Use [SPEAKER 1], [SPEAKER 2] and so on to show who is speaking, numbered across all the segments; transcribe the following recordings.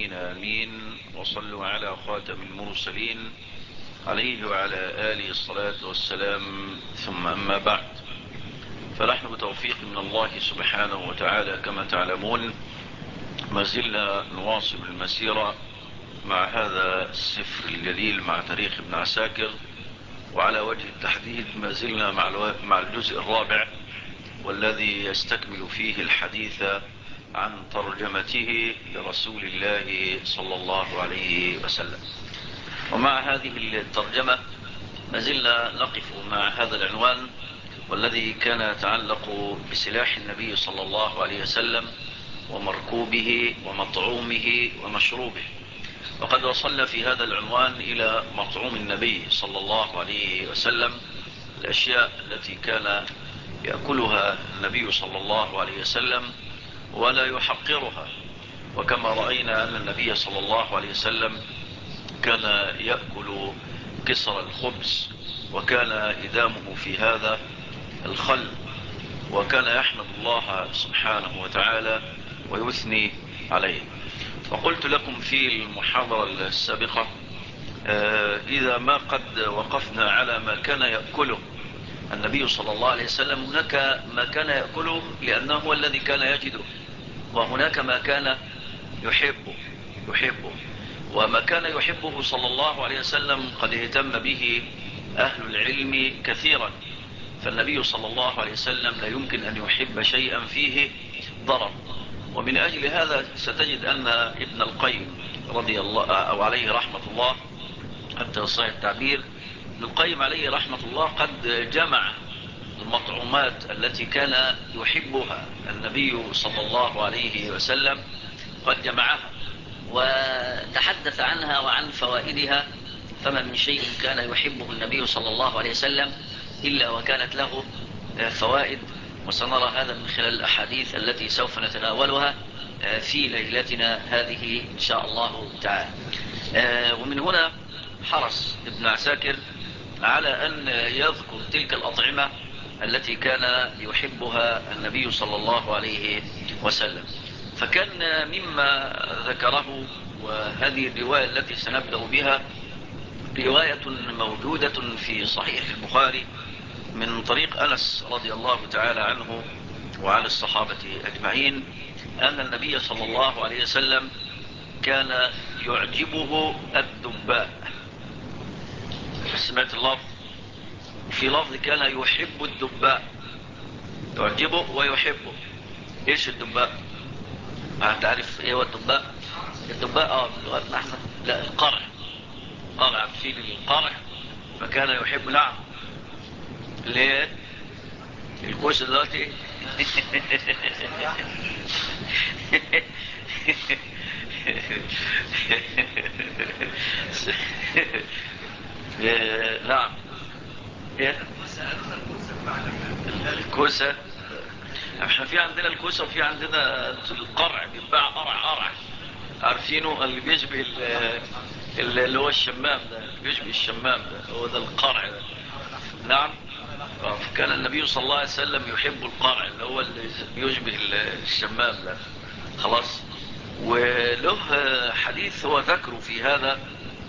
[SPEAKER 1] العالمين آمين. وصلوا على خاتم المرسلين عليه وعلى آله الصلاة والسلام. ثم أما بعد، فنحن بتوفيق من الله سبحانه وتعالى كما تعلمون ما زلنا نواصل المسيرة مع هذا السفر الجليل مع تاريخ ابن عساكر، وعلى وجه التحديد ما زلنا مع الجزء الرابع، والذي يستكمل فيه الحديث عن ترجمته لرسول الله صلى الله عليه وسلم. ومع هذه الترجمة ما زلنا نقف مع هذا العنوان، والذي كان يتعلق بسلاح النبي صلى الله عليه وسلم ومركوبه ومطعومه ومشروبه. وقد وصلنا في هذا العنوان إلى مطعوم النبي صلى الله عليه وسلم، الأشياء التي كان يأكلها النبي صلى الله عليه وسلم ولا يحقرها. وكما رأينا أن النبي صلى الله عليه وسلم كان يأكل كسر الخبز، وكان إدامه في هذا الخل، وكان يحمد الله سبحانه وتعالى ويثني عليه. وقلت لكم في المحاضرة السابقة إذا ما قد وقفنا على ما كان يأكله النبي صلى الله عليه وسلم، هناك ما كان يأكله لأنه هو الذي كان يجده، وهناك ما كان يحبه. وما كان يحبه صلى الله عليه وسلم قد اهتم به أهل العلم كثيرا. فالنبي صلى الله عليه وسلم لا يمكن أن يحب شيئا فيه ضرر. ومن أجل هذا ستجد أن ابن القيم رضي الله أو عليه رحمة الله، حتى يصح التعبير، ابن القيم عليه رحمة الله قد جمع المطعومات التي كان يحبها النبي صلى الله عليه وسلم، قد جمعها وتحدث عنها وعن فوائدها. فما من شيء كان يحبه النبي صلى الله عليه وسلم إلا وكانت له فوائد، وسنرى هذا من خلال الأحاديث التي سوف نتناولها في ليلتنا هذه إن شاء الله تعالى. ومن هنا حرص ابن عساكر على أن يذكر تلك الأطعمة التي كان يحبها النبي صلى الله عليه وسلم. فكان مما ذكره، وهذه الرواية التي سنبدأ بها رواية موجودة في صحيح البخاري من طريق أنس رضي الله تعالى عنه وعن الصحابة أجمعين، أن النبي صلى الله عليه وسلم كان يعجبه الدباء. سمعت اللفظ؟ في لفظ كان يحب الدباء، يعجبه ويحبه. ايش الدباء؟ تعرف ايه هو الدباء؟ الدباء بلغتنا احنا لا، القرع. قرع في القرع، فكان يحب. نعم. ليه الكوسه دلوقتي؟ نعم. الكوسه، احنا في عندنا الكوسه وفي عندنا القرع، بيتباع قرع. عارفينه اللي بيشبه اللي هو الشمام ده، اللي بيشبه الشمام ده، هو ده القرع ده. نعم. كان النبي صلى الله عليه وسلم يحب القرع اللي هو اللي بيشبه الشمام ده. خلاص. وله حديث هو ذكره في هذا،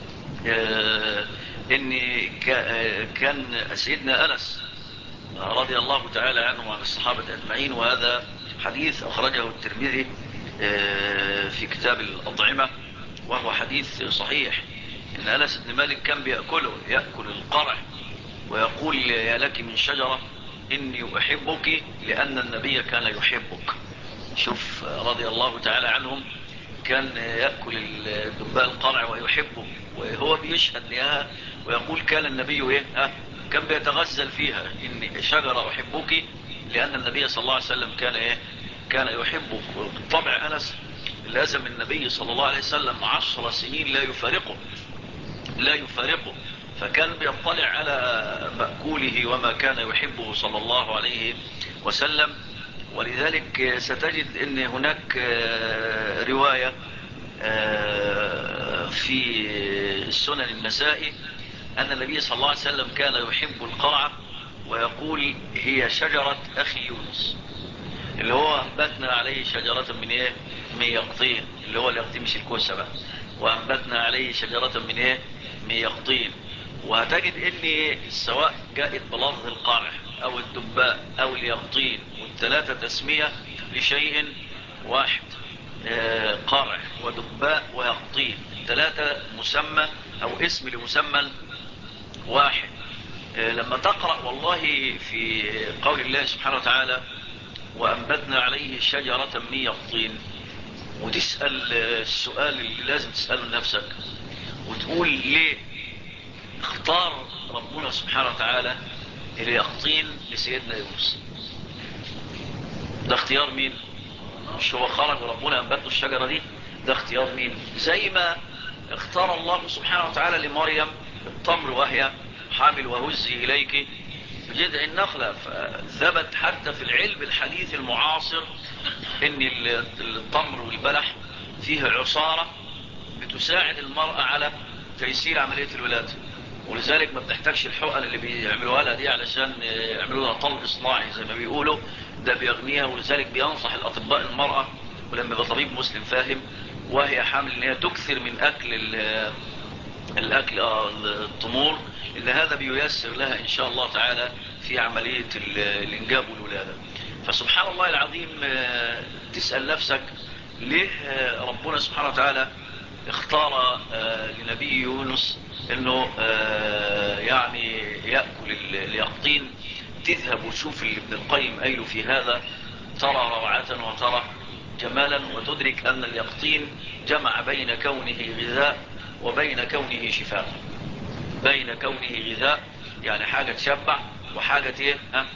[SPEAKER 1] ان كان سيدنا أنس رضي الله تعالى عنه وعن الصحابة أجمعين، وهذا حديث أخرجه الترمذي في كتاب الأطعمة، وهو حديث صحيح، إن أنس بن مالك كان يأكل القرع، ويقول يا لك من شجرة إني أحبك لأن النبي كان يحبك. شوف رضي الله تعالى عنهم، كان يأكل الدباء القرع ويحبه، وهو بيشهد لها ويقول كان النبي كان بيتغزل فيها إن شجرة أحبك لأن النبي صلى الله عليه وسلم كان يحبك. طبع أنس لازم النبي صلى الله عليه وسلم 10 سنين لا يفارقه، فكان بيطلع على مأكوله وما كان يحبه صلى الله عليه وسلم. ولذلك ستجد ان هناك رواية في السنن النسائي أن النبي صلى الله عليه وسلم كان يحب القرعة، ويقول هي شجرة أخي يونس، اللي هو أنبتنا عليه شجرة من من يقطين، اللي هو اليقطين مش الكوسة بقى. وأنبتنا عليه شجرة من ايه؟ من يقطين. وهتجد ان سواء جاءت بلفظ القرع او الدباء او اليقطين، والثلاثة تسمية لشيء واحد. قرع ودباء ويقطين، الثلاثة مسمى او اسم لمسمى واحد. لما تقرأ والله في قول الله سبحانه وتعالى وأنبتنا عليه شجرة من يقطين، وتسأل السؤال اللي لازم تسأله لنفسك وتقول ليه اختار ربنا سبحانه وتعالى اليقطين لسيدنا يونس؟ ده اختيار مين؟ مش هو خرج وربنا أنبته الشجرة دي؟ ده اختيار مين؟ زي ما اختار الله سبحانه وتعالى لمريم التمر وهي حامل وهزي إليك بجذع النخلة. فثبت حتى في العلم الحديث المعاصر ان التمر والبلح فيه عصارة بتساعد المرأة على تيسير عملية الولادة، ولذلك ما بتحتاجش الحقن اللي بيعملوها لها دي علشان يعملوا لها طلق صناعي زي ما بيقولوا، ده بيغنيها. ولذلك بينصح الأطباء المرأة، ولما يبقى طبيب مسلم فاهم وهي حامل، ان هي تكثر من اكل التمور، ان هذا بييسر لها ان شاء الله تعالى في عملية الانجاب والولادة. فسبحان الله العظيم، تسأل نفسك ليه ربنا سبحانه وتعالى اختار لنبي يونس انه يعني يأكل اليقطين. تذهب وتشوف اللي ابن القيم قايله في هذا، ترى روعة وترى جمالا، وتدرك ان اليقطين جمع بين كونه غذاء وبين كونه شفاء. بين كونه غذاء يعني حاجة تشبع، وحاجة ايه؟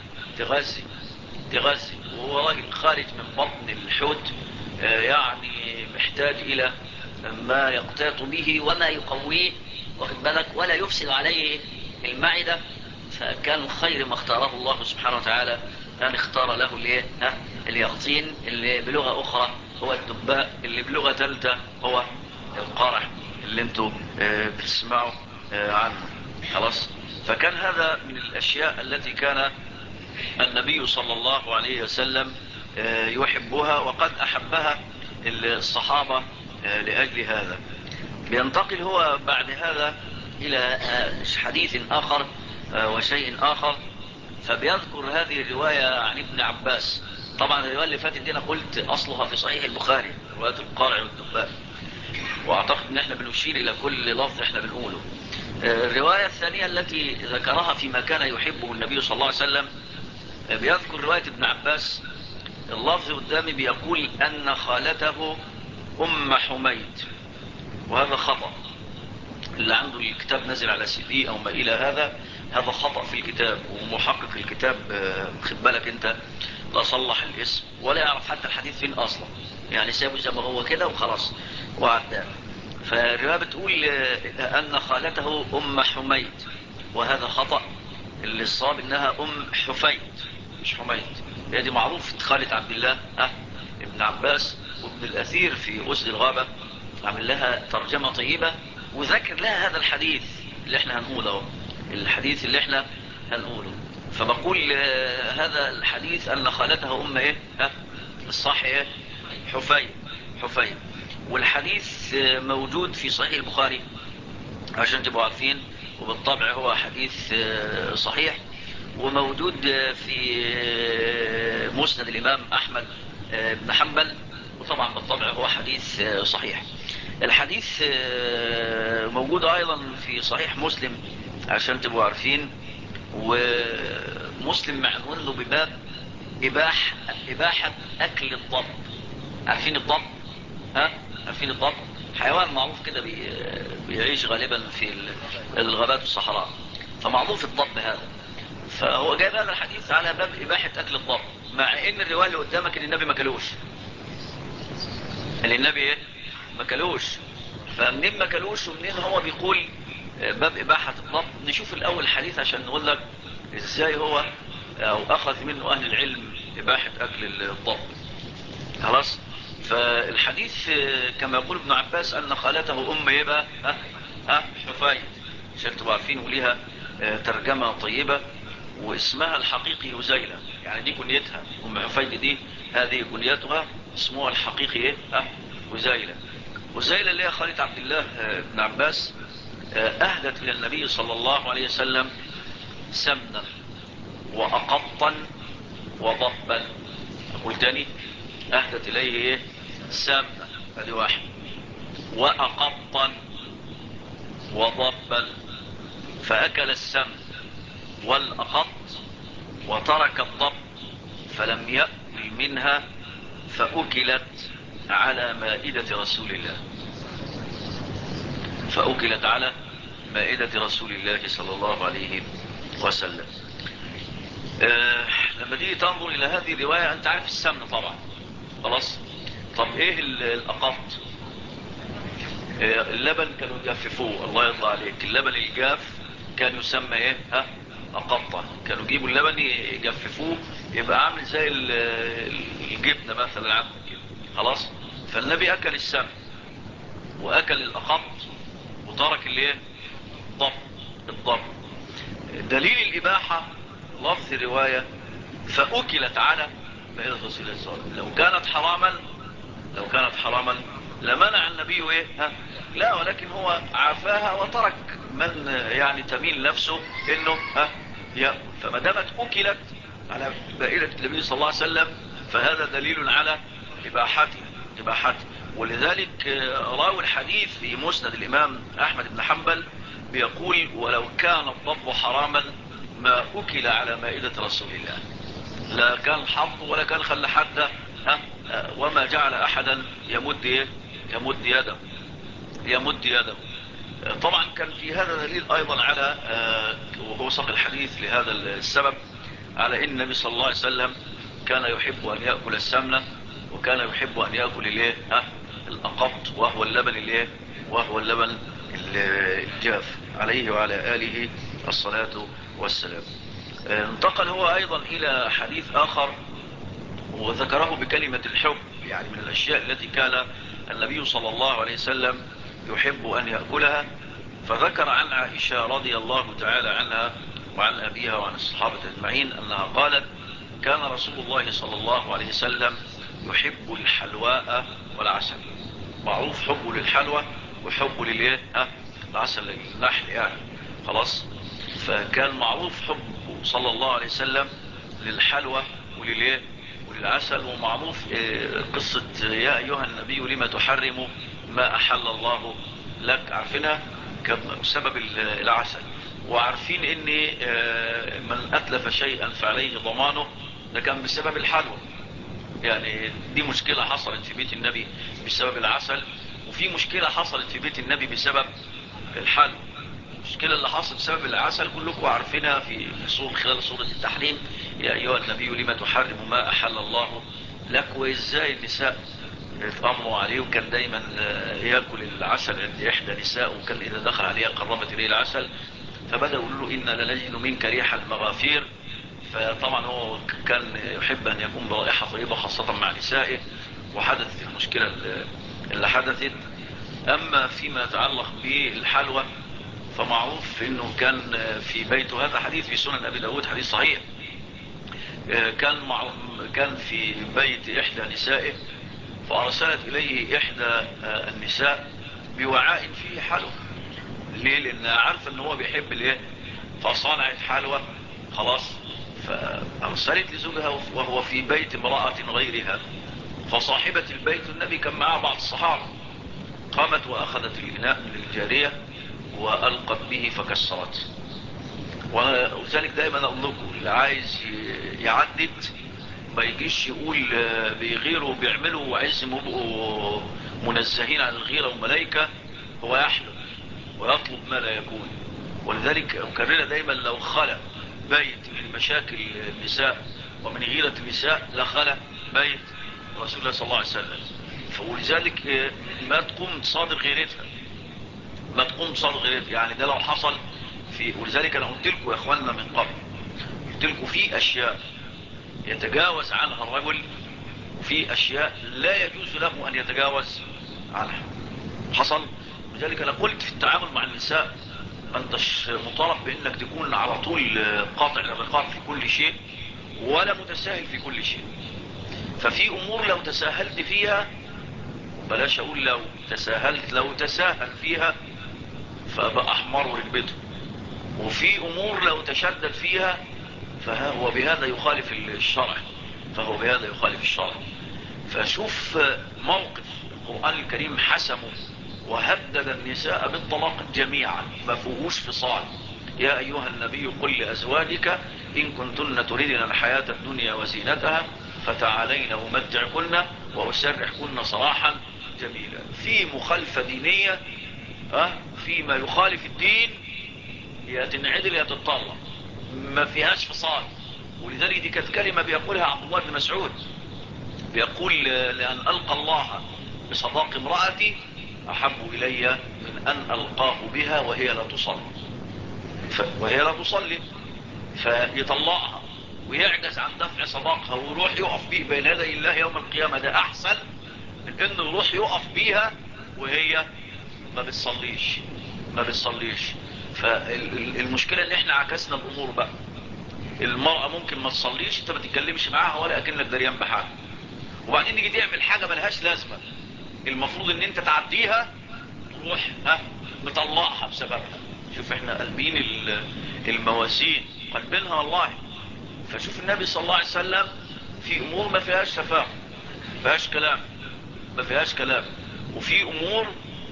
[SPEAKER 1] تغذي. وهو راجل خارج من بطن الحوت، يعني محتاج الى ما يقتات به وما يقويه، واخد بالك، ولا يفسد عليه المعدة. فكان خير ما اختاره الله سبحانه وتعالى أن اختار له الايه؟ اليقطين، اللي بلغة أخرى هو الدباء، اللي بلغة ثالثة هو القرع اللي انتوا بتسمعوا عنه. خلاص. فكان هذا من الأشياء التي كان النبي صلى الله عليه وسلم يحبها، وقد أحبها الصحابة لأجل هذا. بينتقل هو بعد هذا إلى حديث آخر وشيء آخر، فبيذكر هذه الرواية عن ابن عباس. طبعا الرواية اللي فاتت دي أنا قلت أصلها في صحيح البخاري، رواية القرع والدباء، وأعتقد أن احنا بنشير إلى كل لفظ احنا بنقوله. الرواية الثانية التي ذكرها فيما كان يحبه النبي صلى الله عليه وسلم، بيذكر رواية ابن عباس. اللفظ قدامي بيقول أن خالته أم حميد، وهذا خطأ. اللي عنده الكتاب نزل على CD أو ما إلى هذا خطأ في الكتاب، ومحقق الكتاب خد بالك أنت لا صلح الاسم ولا يعرف حتى الحديث فين أصلا، يعني سابه زي ما هو كده وخلاص وعدى. فالرواية بتقول أن خالته أم حميد، وهذا خطأ. اللي الصواب إنها أم حفيد مش حميد. هي دي معروف خالة عبد الله ابن عباس، وابن الأثير في أسد الغابة عمل لها ترجمة طيبة وذكر لها هذا الحديث اللي احنا هنقوله، الحديث اللي احنا هنقوله. فبقول هذا الحديث أن خالته أم ايه؟ الصح ايه؟ حفيد. والحديث موجود في صحيح البخاري عشان تبقوا عارفين، وبالطبع هو حديث صحيح، وموجود في مسند الإمام أحمد بن حنبل، وطبعا بالطبع هو حديث صحيح. الحديث موجود أيضا في صحيح مسلم عشان تبقوا عارفين، ومسلم معنون له بباب إباحة أكل الضب. عارفين الضب؟ عارفين الضب؟ حيوان معروف كده بيعيش غالبا في الغابات والصحراء، فمعروف الضب هذا. فهو جايب هذا الحديث على باب إباحة أكل الضب، مع إن الرواية اللي قدامك إن النبي ما كلوش. النبي إيه؟ ما كلوش. فمنين ما كلوش ومنين هو بيقول باب إباحة الضب؟ نشوف الأول الحديث عشان نقول لك إزاي هو أو أخذ منه أهل العلم إباحة أكل الضب. خلاص. فالحديث كما يقول ابن عباس أن خالته أم يبقى حفيد، عشان تبقوا عارفين، وليها ترجمة طيبة، واسمها الحقيقي هزيلة، يعني دي كنيتها أم حفيد، دي هذه كنيتها. اسمه الحقيقي ايه؟ هزيلة. هزيلة اللي هي خالة عبد الله بن عباس اهدت الى النبي صلى الله عليه وسلم سمنا واقطا وضبا. اقول تاني، اهدت اليه ايه؟ سمنا، ادي واحد، واقطا وضبا. فاكل السمن والاقط وترك الضب، فلم يأكل منها، فأكلت على مائدة رسول الله. فأكلت على مائدة رسول الله صلى الله عليه وسلم. لما تيجي تنظر إلى هذه الرواية، أنت عارف السمن طبعا، خلاص. طب إيه الأقط؟ اللبن كانوا يجففوه، الله يرضى عليك، اللبن الجاف كان يسمى إيه؟ أقطة. كانوا يجيبوا اللبن يجففوه، يبقى عامل زي الجبنة مثلا عندك كده، خلاص. فالنبي أكل السمن وأكل الأقط وترك الايه؟ الضب. دليل الإباحة لفظ الرواية فأكلت على مائدة رسول الله صلى الله عليه وسلم. لو كانت حراما لمنع النبي ايه؟ لا، ولكن هو عافاها وترك من يعني تميل نفسه انه يأكل. فما دامت أكلت على مائدة النبي صلى الله عليه وسلم، فهذا دليل على إباحته. ولذلك راوي الحديث في مسند الإمام أحمد بن حنبل بيقول: ولو كان الضب حراما ما أكل على مائدة رسول الله. لا كان حط ولا كان خلى حد وما جعل أحدا يمد يده. طبعا كان في هذا دليل أيضا على وهو ساق الحديث لهذا السبب، على إن النبي صلى الله عليه وسلم كان يحب أن يأكل السمنة، وكان يحب أن يأكل الأقط، وهو اللبن الجاف، عليه وعلى آله الصلاة والسلام. انتقل هو أيضا إلى حديث آخر وذكره بكلمة الحب، يعني من الأشياء التي كان النبي صلى الله عليه وسلم يحب أن يأكلها. فذكر عن عائشة رضي الله تعالى عنها وعن أبيها وعن الصحابة أجمعين أنها قالت: كان رسول الله صلى الله عليه وسلم يحب الحلواء والعسل. معروف حبه للحلوى وحبه العسل، النحل يعني، خلاص. فكان معروف حبه صلى الله عليه وسلم للحلوى وللعسل. ومعروف قصة يا أيها النبي لما تحرم ما أحل الله لك، عارفينها بسبب العسل. وعارفين ان من أتلف شيئا فعليه ضمانه، ده كان بسبب الحلوى. يعني دي مشكلة حصلت في بيت النبي بسبب العسل، وفي مشكلة حصلت في بيت النبي بسبب الحلوى. المشكلة اللي حصلت بسبب العسل كلكم عارفينها في خلال سورة التحريم: يا أيها النبي لما تحرم ما أحل الله لك. وإزاي النساء اتأمروا عليه، وكان دايما يأكل العسل عند إحدى نساء، وكان إذا دخل عليها قربت إليه العسل، فبدأوا يقولوا له: إنا لنجد منك ريح المغافير. فطبعا هو كان يحب أن يكون برائحة طيبة خاصة مع نسائه، وحدثت المشكلة اللي حدثت. أما فيما يتعلق بالحلوى فمعروف أنه كان في بيته، هذا حديث في سنن أبي داود، حديث صحيح، كان في بيت إحدى نسائه، فأرسلت إليه إحدى النساء بوعاء فيه حلوى. ليه؟ لأنها عارفة أنه بيحب فصنعت حلوى، خلاص. فأرسلت لزوجها وهو في بيت امرأة غيرها. فصاحبة البيت، النبي كان معها بعض الصحابة، قامت وأخذت الإناء من الجارية وألقت به فكسرته. وذلك دائما أقول لكم: اللي عايز يعدد ما يجيش يقول بيغيروا وبيعملوا وعزم يبقوا منزهين عن الغيرة وملائكة، هو يحلم ويطلب ما لا يكون. ولذلك أكرر دائما: لو خلى بيت من مشاكل النساء ومن غيرة النساء لخلى بيت رسول الله صلى الله عليه وسلم. فولذلك ما تقوم تصادر غيرتها، يعني ده لو حصل ولذلك أنا قلت لكم يا أخواننا من قبل، قلت لكم في أشياء يتجاوز عنها الرجل، وفي أشياء لا يجوز له أن يتجاوز عنها. حصل. لذلك أنا قلت في التعامل مع النساء أنتش مطالب بأنك تكون على طول قاطع الرقاب في كل شيء، ولا متساهل في كل شيء. ففي امور لو تساهلت فيها، بلاش اقول لو تساهلت، لو تساهل فيها فبقى احمر وركبته. وفي امور لو تشدد فيها فهو بهذا يخالف الشرع، فهو بهذا يخالف الشرع. فشوف موقف القرآن الكريم حسمه وهدد النساء بالطلاق جميعا، ما فيهوش فصال. يا أيها النبي قل لأزواجك إن كنتن تريدن الحياة الدنيا وزينتها فتعالين أمتعكن وأسرحكن صراحا جميلا. في مخالفة دينية، فيما يخالف الدين يا تنعدل يا تتطلق، ما فيهاش فصال. ولذلك دي كانت كلمة بيقولها عبد الله بن مسعود، بيقول لأن ألقى الله بصداق امرأتي أحب إلي من أن ألقاه بها وهي لا تصلي. وهي لا تصلي فيطلقها ويعجز عن دفع صداقها ويروح يقف به بين يدي الله يوم القيامة، ده أحسن من أنه يروح يقف بيها وهي ما بتصليش. ما بتصليش. فالمشكلة ان احنا عكسنا الامور بقى. المرأة ممكن ما تصليش، انت ما تتكلمش معاها ولا اكنك دريان بحاجة، وبعدين نيجي تعمل حاجة ملهاش لازمة، المفروض ان انت تعديها، تروح مطلقها بسببها. شوف احنا قلبين المواسين، قلبينها والله. فشوف النبي صلى الله عليه وسلم في امور ما فيهاش شفاعة، ما فيهاش كلام، ما فيهاش كلام. وفي امور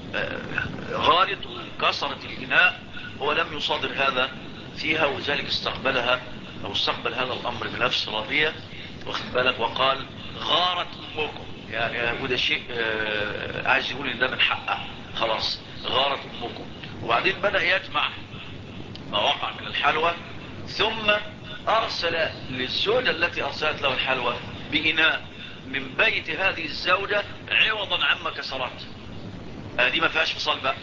[SPEAKER 1] غارت وكسرت الإناء هو لم يصادر هذا فيها، وذلك استقبلها أو استقبل هذا الأمر بنفس راضية، واخد بالك، وقال غارت أمكم. يعني وده شيء عايز يقول إن ده من حقها، خلاص غارت أمكم. وبعدين بدأ يجمع ما وقع من الحلوى، ثم أرسل للزوجة التي أرسلت له الحلوى بإناء من بيت هذه الزوجة عوضا عما كسرت. دي ما فيهاش فصال بقى.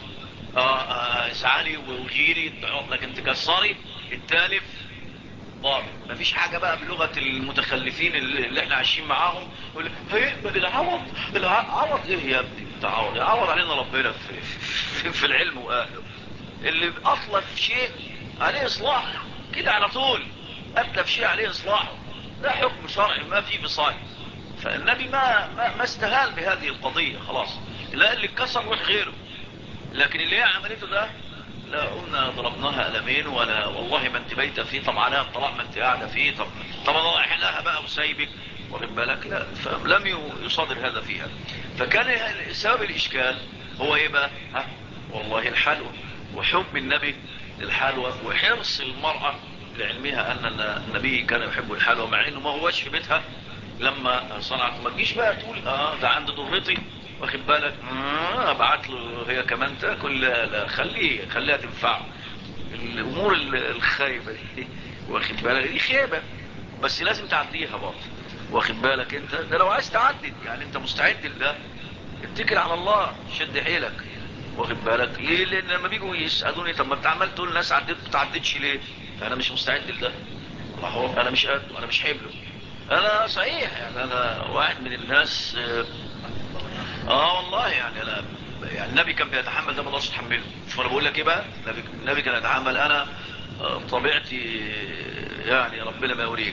[SPEAKER 1] اسعالي وغيري لكن تكسري التالف ضابط. ما فيش حاجة بقى بلغة المتخلفين اللي احنا عايشين معاهم، يقول هيقبل العوض. العوض ايه يا ابني؟ تعوض يعوض علينا ربنا في العلم واهله. اللي اطلف شيء عليه اصلاح كده على طول، اتلف شيء عليه اصلاحه، ده حكم شرعي ما فيه فصال. فالنبي ما استهال بهذه القضية، خلاص. لا اللي اتكسر روح غيره، لكن اللي هي عملته ده لا قلنا ضربناها قلمين ولا والله ما انت بايته فيه، طب عليها الطلاق ما انت قاعده فيه، طب انا رايح لها بقى وسايبك، واخد بالك؟ لا، فلم يصادر هذا فيها. فكان سبب الاشكال هو ايه بقى؟ والله الحلوى وحب النبي للحلوى وحرص المرأة لعلمها ان النبي كان يحب الحلوى، مع انه ما هوش في بيتها لما صنعت. ما تجيش بقى تقول ده عند ضرتي، واخد بالك، ابعت له هي كمان تاكل. لا خليها تنفع. الامور الخايبه دي واخد بالك دي خيبه، بس لازم تعديها برضه، واخد بالك. انت ده لو عايز تعدد يعني انت مستعد لده، اتكل على الله، شد حيلك، واخد بالك. ليه؟ لان لما بيجوا يسالوني طب ما انت عمال تقول الناس عدت ما تعدتش ليه، فانا مش مستعد لده. الله، انا مش قد وانا مش حبله. انا صحيح يعني انا واحد من الناس والله يعني انا يعني النبي كان بيتحمل ده ما اقدرش اتحمله. شوف انا بقول لك ايه بقى، النبي كان يتحمل، انا طبيعتي يعني ربنا ما يوريك،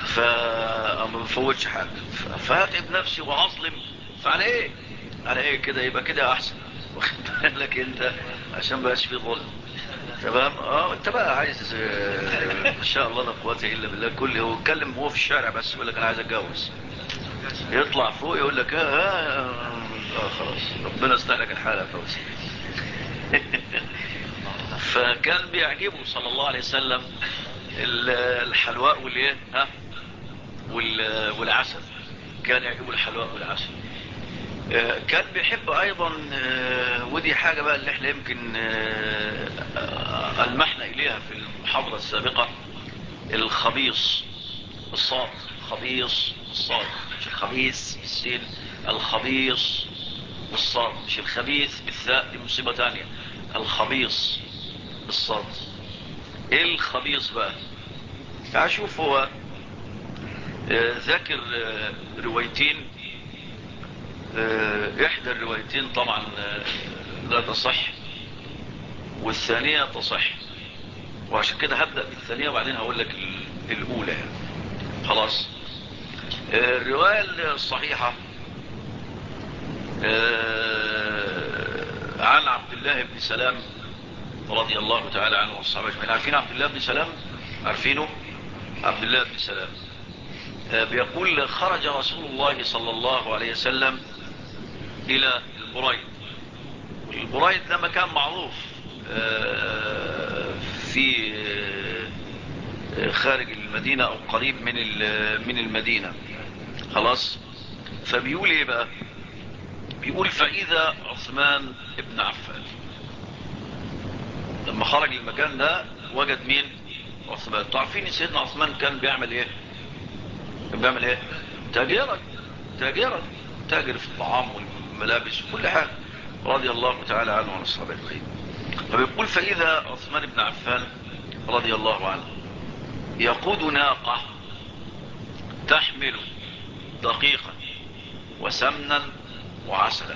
[SPEAKER 1] فما بفوتش حاجه، فهتعب نفسي واظلم. فعلى ايه؟ على ايه كده؟ يبقى كده احسن، واخد بالك انت، عشان بقاش فيه ظلم. تمام. انت بقى عايز ان شاء الله لا قوه الا بالله. كل هو اتكلم هو في الشارع بس يقول لك انا عايز اتجوز، يطلع فوق يقول لك خلاص ربنا استهلك الحالة يا فوزي. فكان بيعجبه صلى الله عليه وسلم الحلواء والايه والعسل. كان يعجبه الحلواء والعسل. كان بيحب ايضا ودي حاجة بقى اللي احنا يمكن المحنا اليها في المحاضرة السابقة، الخبيص بالصاد، خبيص بالصاد مش الخبيث بالسين، الخبيص بالصاد مش الخبيث بالثاء، دي مصيبة تانية. الخبيص بالصاد. ايه الخبيص بقى؟ اشوف هو ذاكر روايتين، احدى الروايتين طبعا لا تصح، والثانية تصح، وعشان كده هبدأ بالثانية وبعدين هقول لك الاولى يعني. خلاص. الرواية الصحيحة عن عبد الله بن سلام رضي الله تعالى عنه والصحابة اجمعين. عارفين عبد الله بن سلام؟ عارفينه؟ عبد الله بن سلام بيقول خرج رسول الله صلى الله عليه وسلم الى البريد. والبريد ده مكان معروف في خارج المدينة او قريب من المدينة. خلاص. فبيقول ايه بقى؟ بيقول فاذا عثمان ابن عفان. لما خرج المكان ده وجد مين؟ عثمان. تعرفين سيدنا عثمان كان بيعمل ايه؟ كان بيعمل ايه؟ تاجرا تاجر في الطعام والملابس وكل حاجة رضي الله تعالى عنه وعن الصحابة اجمعين. فبيقول فإذا عثمان بن عفان رضي الله عنه يقود ناقة تحمل دقيقا وسمنا وعسلا.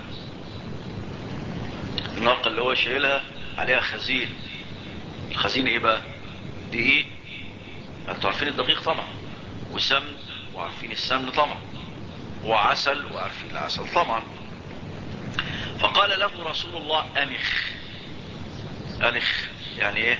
[SPEAKER 1] الناقة اللي هو شايلها عليها خزين. الخزين ايه بقى؟ دقيق، انتوا عارفين الدقيق طبعا، وسمن وعارفين السمن طبعا، وعسل وعارفين العسل طبعا. فقال له رسول الله انخ يعني ايه؟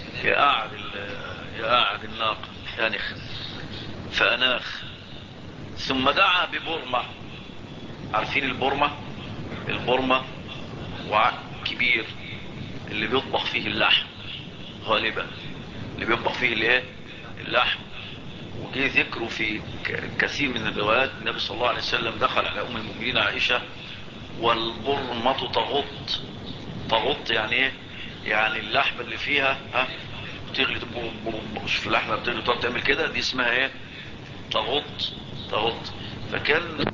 [SPEAKER 1] يقعد الناقة انخ. فاناخ ثم دعا ببرمة. عارفين البرمة وعاء كبير اللي بيطبخ فيه اللحم غالبا، اللي بيطبخ فيه الايه؟ اللحم. وجه ذكره في كثير من الروايات. النبي صلى الله عليه وسلم دخل على ام المؤمنين عائشة والبرمة تغط يعني ايه؟ يعني اللحمة اللي فيها بتغلي في اللحمة بتغلي تقعد تعمل كده، دي اسمها ايه؟ تغط. فكان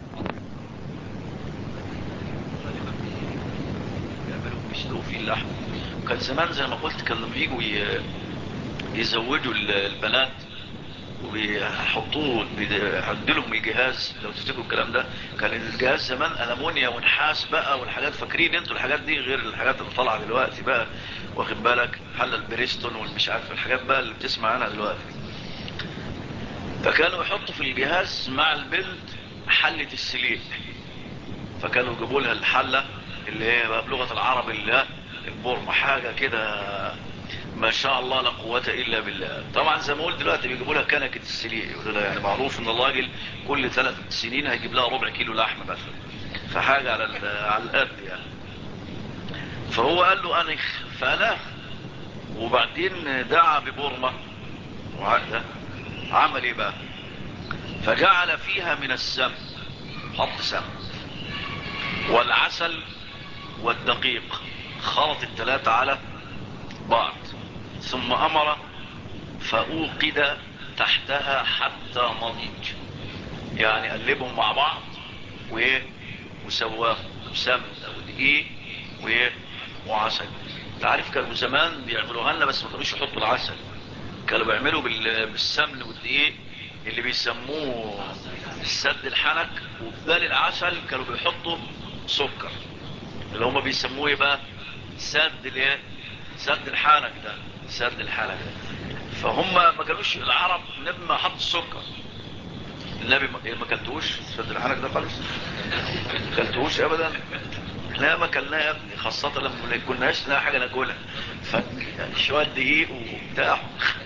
[SPEAKER 1] بيسلقوا فيه اللحم. وكان زمان زي ما قلت كانوا بيجوا يزوجوا البنات وبيحطوه بيعدلهم الجهاز. لو تفتكروا الكلام ده، كان الجهاز زمان ألمونيا ونحاس بقى والحاجات. فاكرين انتوا الحاجات دي غير الحاجات اللي طالعه دلوقتي بقى، واخد بالك؟ حل البريستون والمش عارف الحاجات بقى اللي بتسمع عنها دلوقتي. فكانوا يحطوا في الجهاز مع البنت حلة السليق. فكانوا يجيبوا لها الحلة اللي هي بقى بلغة العرب اللي البرمة، حاجة كده ما شاء الله لا قوة الا بالله. طبعا زي ما قلت دلوقتي بيجيبوا لها كنكة السليق، يقولوا لها يعني معروف ان الراجل كل 3 سنين هيجيب لها ربع كيلو لحمة مثلا، فحاجة على القد يعني. فهو قال له انخ فاناخ. وبعدين دعا ببرمة وعقده. عمل ايه بقى؟ فجعل فيها من السمن، حط سمن والعسل والدقيق، خلط ال3 على بعض. ثم امر فأوقد تحتها حتى مضيج، يعني قلبهم مع بعض وايه؟ وسواهم سمن ودقيق وايه؟ وعسل. تعرف كانوا زمان بيعملوها لنا بس ما كانوش يحطوا العسل، كانوا بيعملوا بالسمن والدقيق اللي بيسموه سد الحنك. وبدال العسل كانوا بيحطوا سكر اللي هم بيسموه ايه بقى؟ سد الايه؟ سد الحنك ده. فهم ما كانوش العرب. النبي ما حط السكر. النبي ما كلتوش سد الحنك ده خالص؟ ما كلتوش ابدا؟ لا ما كلناه يا ابني، خاصة لما ما كناش لا حاجة ناكلها. فشوية دقيق وبتاع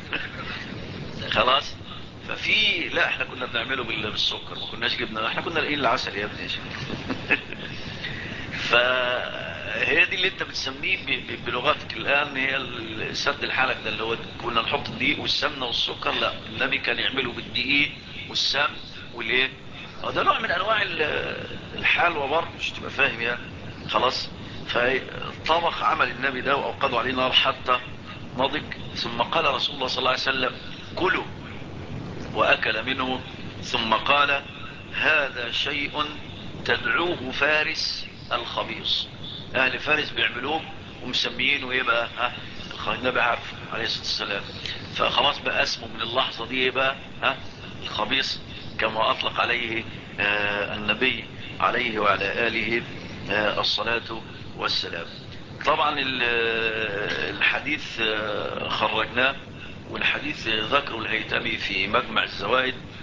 [SPEAKER 1] خلاص. ففي لا احنا كنا بنعمله بالسكر، ما كناش جبنا، احنا كنا لاقيين العسل يا ابني يا شيخ. فهي دي اللي انت بتسميه بلغتك الان هي سد الحلق ده، اللي هو كنا نحط الدقيق والسمنه والسكر. لا النبي كان يعمله بالدقيق والسمن والايه. ده نوع من انواع الحلوى برضه، مش تبقى فاهم يعني. خلاص. فطبخ عمل النبي ده واوقدوا عليه نار حتى نضج. ثم قال رسول الله صلى الله عليه وسلم كلوا، واكل منه. ثم قال هذا شيء تدعوه فارس الخبيص. اهل فارس بيعملوه ومسميينه ايه بقى؟ النبي عارف عليه الصلاة والسلام. فخلاص بقى اسمه من اللحظة دي ايه بقى؟ الخبيص، كما اطلق عليه النبي عليه وعلى آله الصلاة والسلام. طبعا الحديث خرجناه، والحديث ذكره الهيثمي في مجمع الزوائد.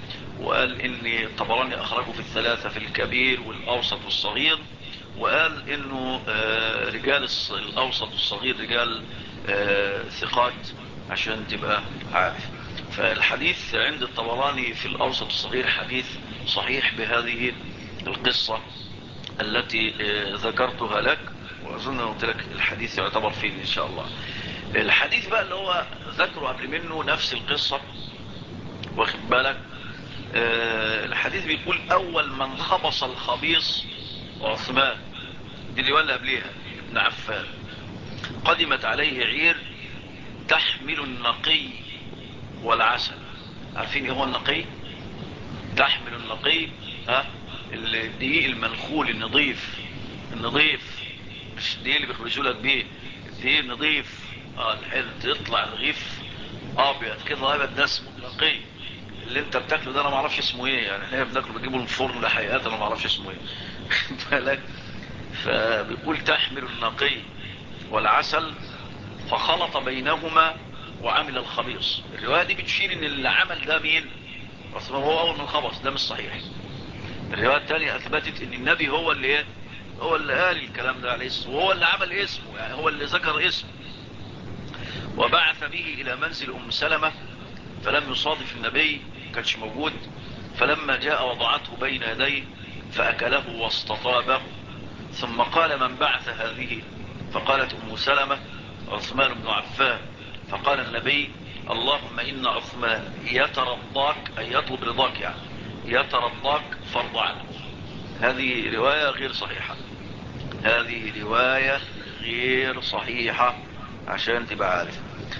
[SPEAKER 1] وقال ان الطبراني اخرجه في الثلاثة في الكبير والاوسط والصغير، وقال انه رجال الاوسط والصغير رجال ثقات عشان تبقى عارف. فالحديث عند الطبراني في الاوسط والصغير حديث صحيح بهذه القصة التي ذكرتها لك، واظن قلت لك الحديث يعتبر فين ان شاء الله. الحديث بقى اللي هو ذكره قبل منه نفس القصة، واخد بالك. الحديث بيقول اول من خبص الخبيص عثمان، دي اللي ولا قبليها ابن عفان، قدمت عليه عير تحمل النقي والعسل. عارفين ايه هو النقي؟ تحمل النقي، ها، الدقيق المنخول النظيف، النظيف، مش الدقيق اللي بيخرجوا لك بيه، الدقيق النظيف. الحين تطلع رغيف ابيض كده، ابيض ده اسمه نقي. اللي انت بتاكله ده انا ما اعرفش اسمه ايه، يعني احنا بناكله بنجيبه من الفرن لحقيقه انا ما اعرفش اسمه ايه. بالك. فبيقول تحمل النقي والعسل فخلط بينهما وعمل الخبيص. الروايه دي بتشير ان اللي عمل ده مين؟ عثمان هو اول من خبص، ده مش صحيح. الروايه الثانيه اثبتت ان النبي هو اللي ايه، هو اللي قال الكلام ده عليه الصلاه، وهو اللي عمل اسمه، يعني هو اللي ذكر اسمه. وبعث به الى منزل ام سلمة فلم يصادف النبي، كانش موجود. فلما جاء وضعته بين يديه فأكله واستطابه، ثم قال من بعث هذه؟ فقالت أم سلمة عثمان بن عفان. فقال النبي اللهم إن عثمان يترضاك، أي يطلب رضاك، يعني يترضاك فارض عنه. هذه رواية غير صحيحة، هذه رواية غير صحيحة عشان تبقى عارف.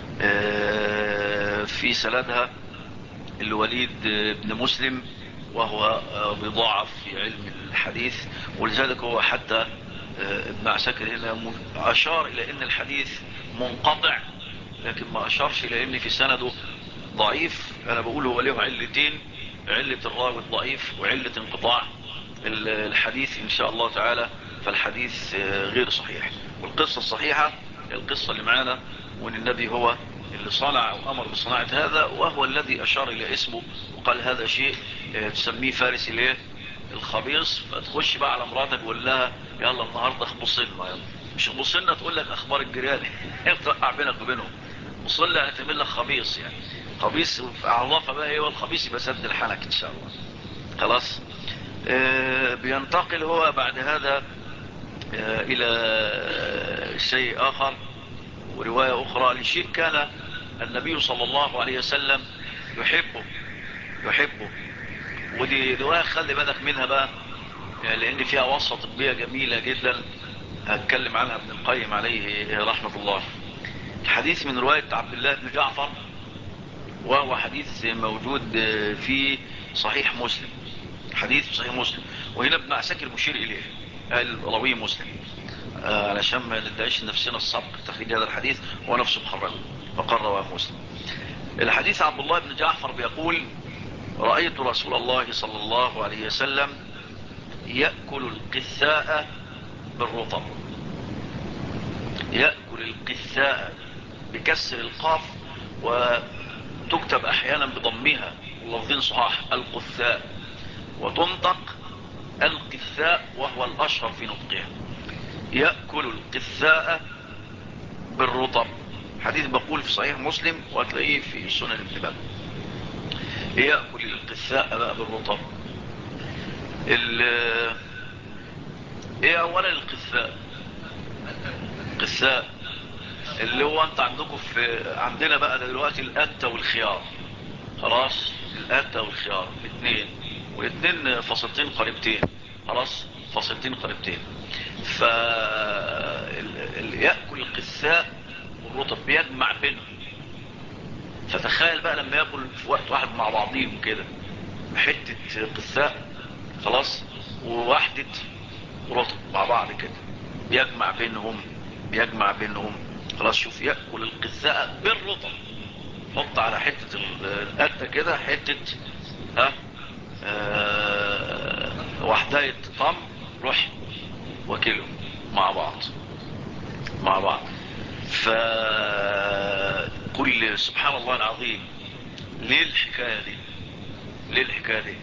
[SPEAKER 1] في سندها الوليد بن مسلم، وهو بيضاعف في علم الحديث، ولذلك هو حتى ابن عساكر هنا أشار إلى أن الحديث منقطع، لكن ما أشارش إلى أن في سنده ضعيف. أنا بقول هو له علتين، علة الراوي الضعيف وعلة انقطاع الحديث إن شاء الله تعالى. فالحديث غير صحيح. والقصة الصحيحة القصة اللي معانا، وأن النبي هو اللي صنع أو أمر بصناعة هذا، وهو الذي أشار إلى اسمه وقال هذا شيء تسميه فارس الايه الخبيص. فتخش بقى على مراتك وقول لها يلا النهارده اخبص لنا، يلا مش اخبص لنا تقول لك اخبار الجيران توقع بينك وبينهم، وصل لها تعمل لك خبيص، يعني خبيص عرفه بقى ايه هو الخبيص، يبقى سد الحنك ان شاء الله. خلاص. بينتقل هو بعد هذا الى شيء اخر ورواية اخرى لشيء كان النبي صلى الله عليه وسلم يحبه. ودي رواية خلي بالك منها بقى، يعني لان فيها وصفة طبية جميلة جدا هتكلم عنها ابن القيم عليه رحمة الله. الحديث من رواية عبد الله بن جعفر، وهو حديث موجود في صحيح مسلم، حديث في صحيح مسلم. وهنا ابن عساكر مشير اليه، قال روي مسلم علشان ما ندعيش نفسنا السبق تخريج هذا الحديث، هو نفسه مخرجه فقال رواه مسلم. الحديث عبد الله بن جعفر بيقول رأيت رسول الله صلى الله عليه وسلم يأكل القثاء بالرطب. يأكل القثاء بكسر القاف، وتكتب احيانا بضمها واللفظين صحاح القثاء، وتنطق القثاء وهو الاشهر في نطقها. يأكل القثاء بالرطب، حديث بقول في صحيح مسلم وهتلاقيه في سنن ابن ماجه. يأكل القثاء بقى بالرطب. ايه اولا القثاء؟ قثاء اللي هو انت عندكم في عندنا بقى دلوقتي القتة والخيار. خلاص، القتة والخيار الاثنين، والاثنين فصلتين قريبتين، خلاص فصلتين قريبتين. يأكل القثاء والرطب بيجمع بينهم. فتخيل بقى لما ياكل في وقت واحد مع بعضهم كده حتة قثاء، خلاص، وواحدة رطب مع بعض كده، بيجمع بينهم. خلاص، شوف يأكل القثاء بالرطب، حط على حتة القتة كده حتة وحداية طم، روح وكلهم مع بعض. فكل سبحان الله العظيم، ليه الحكاية دي؟ للحكاية دي.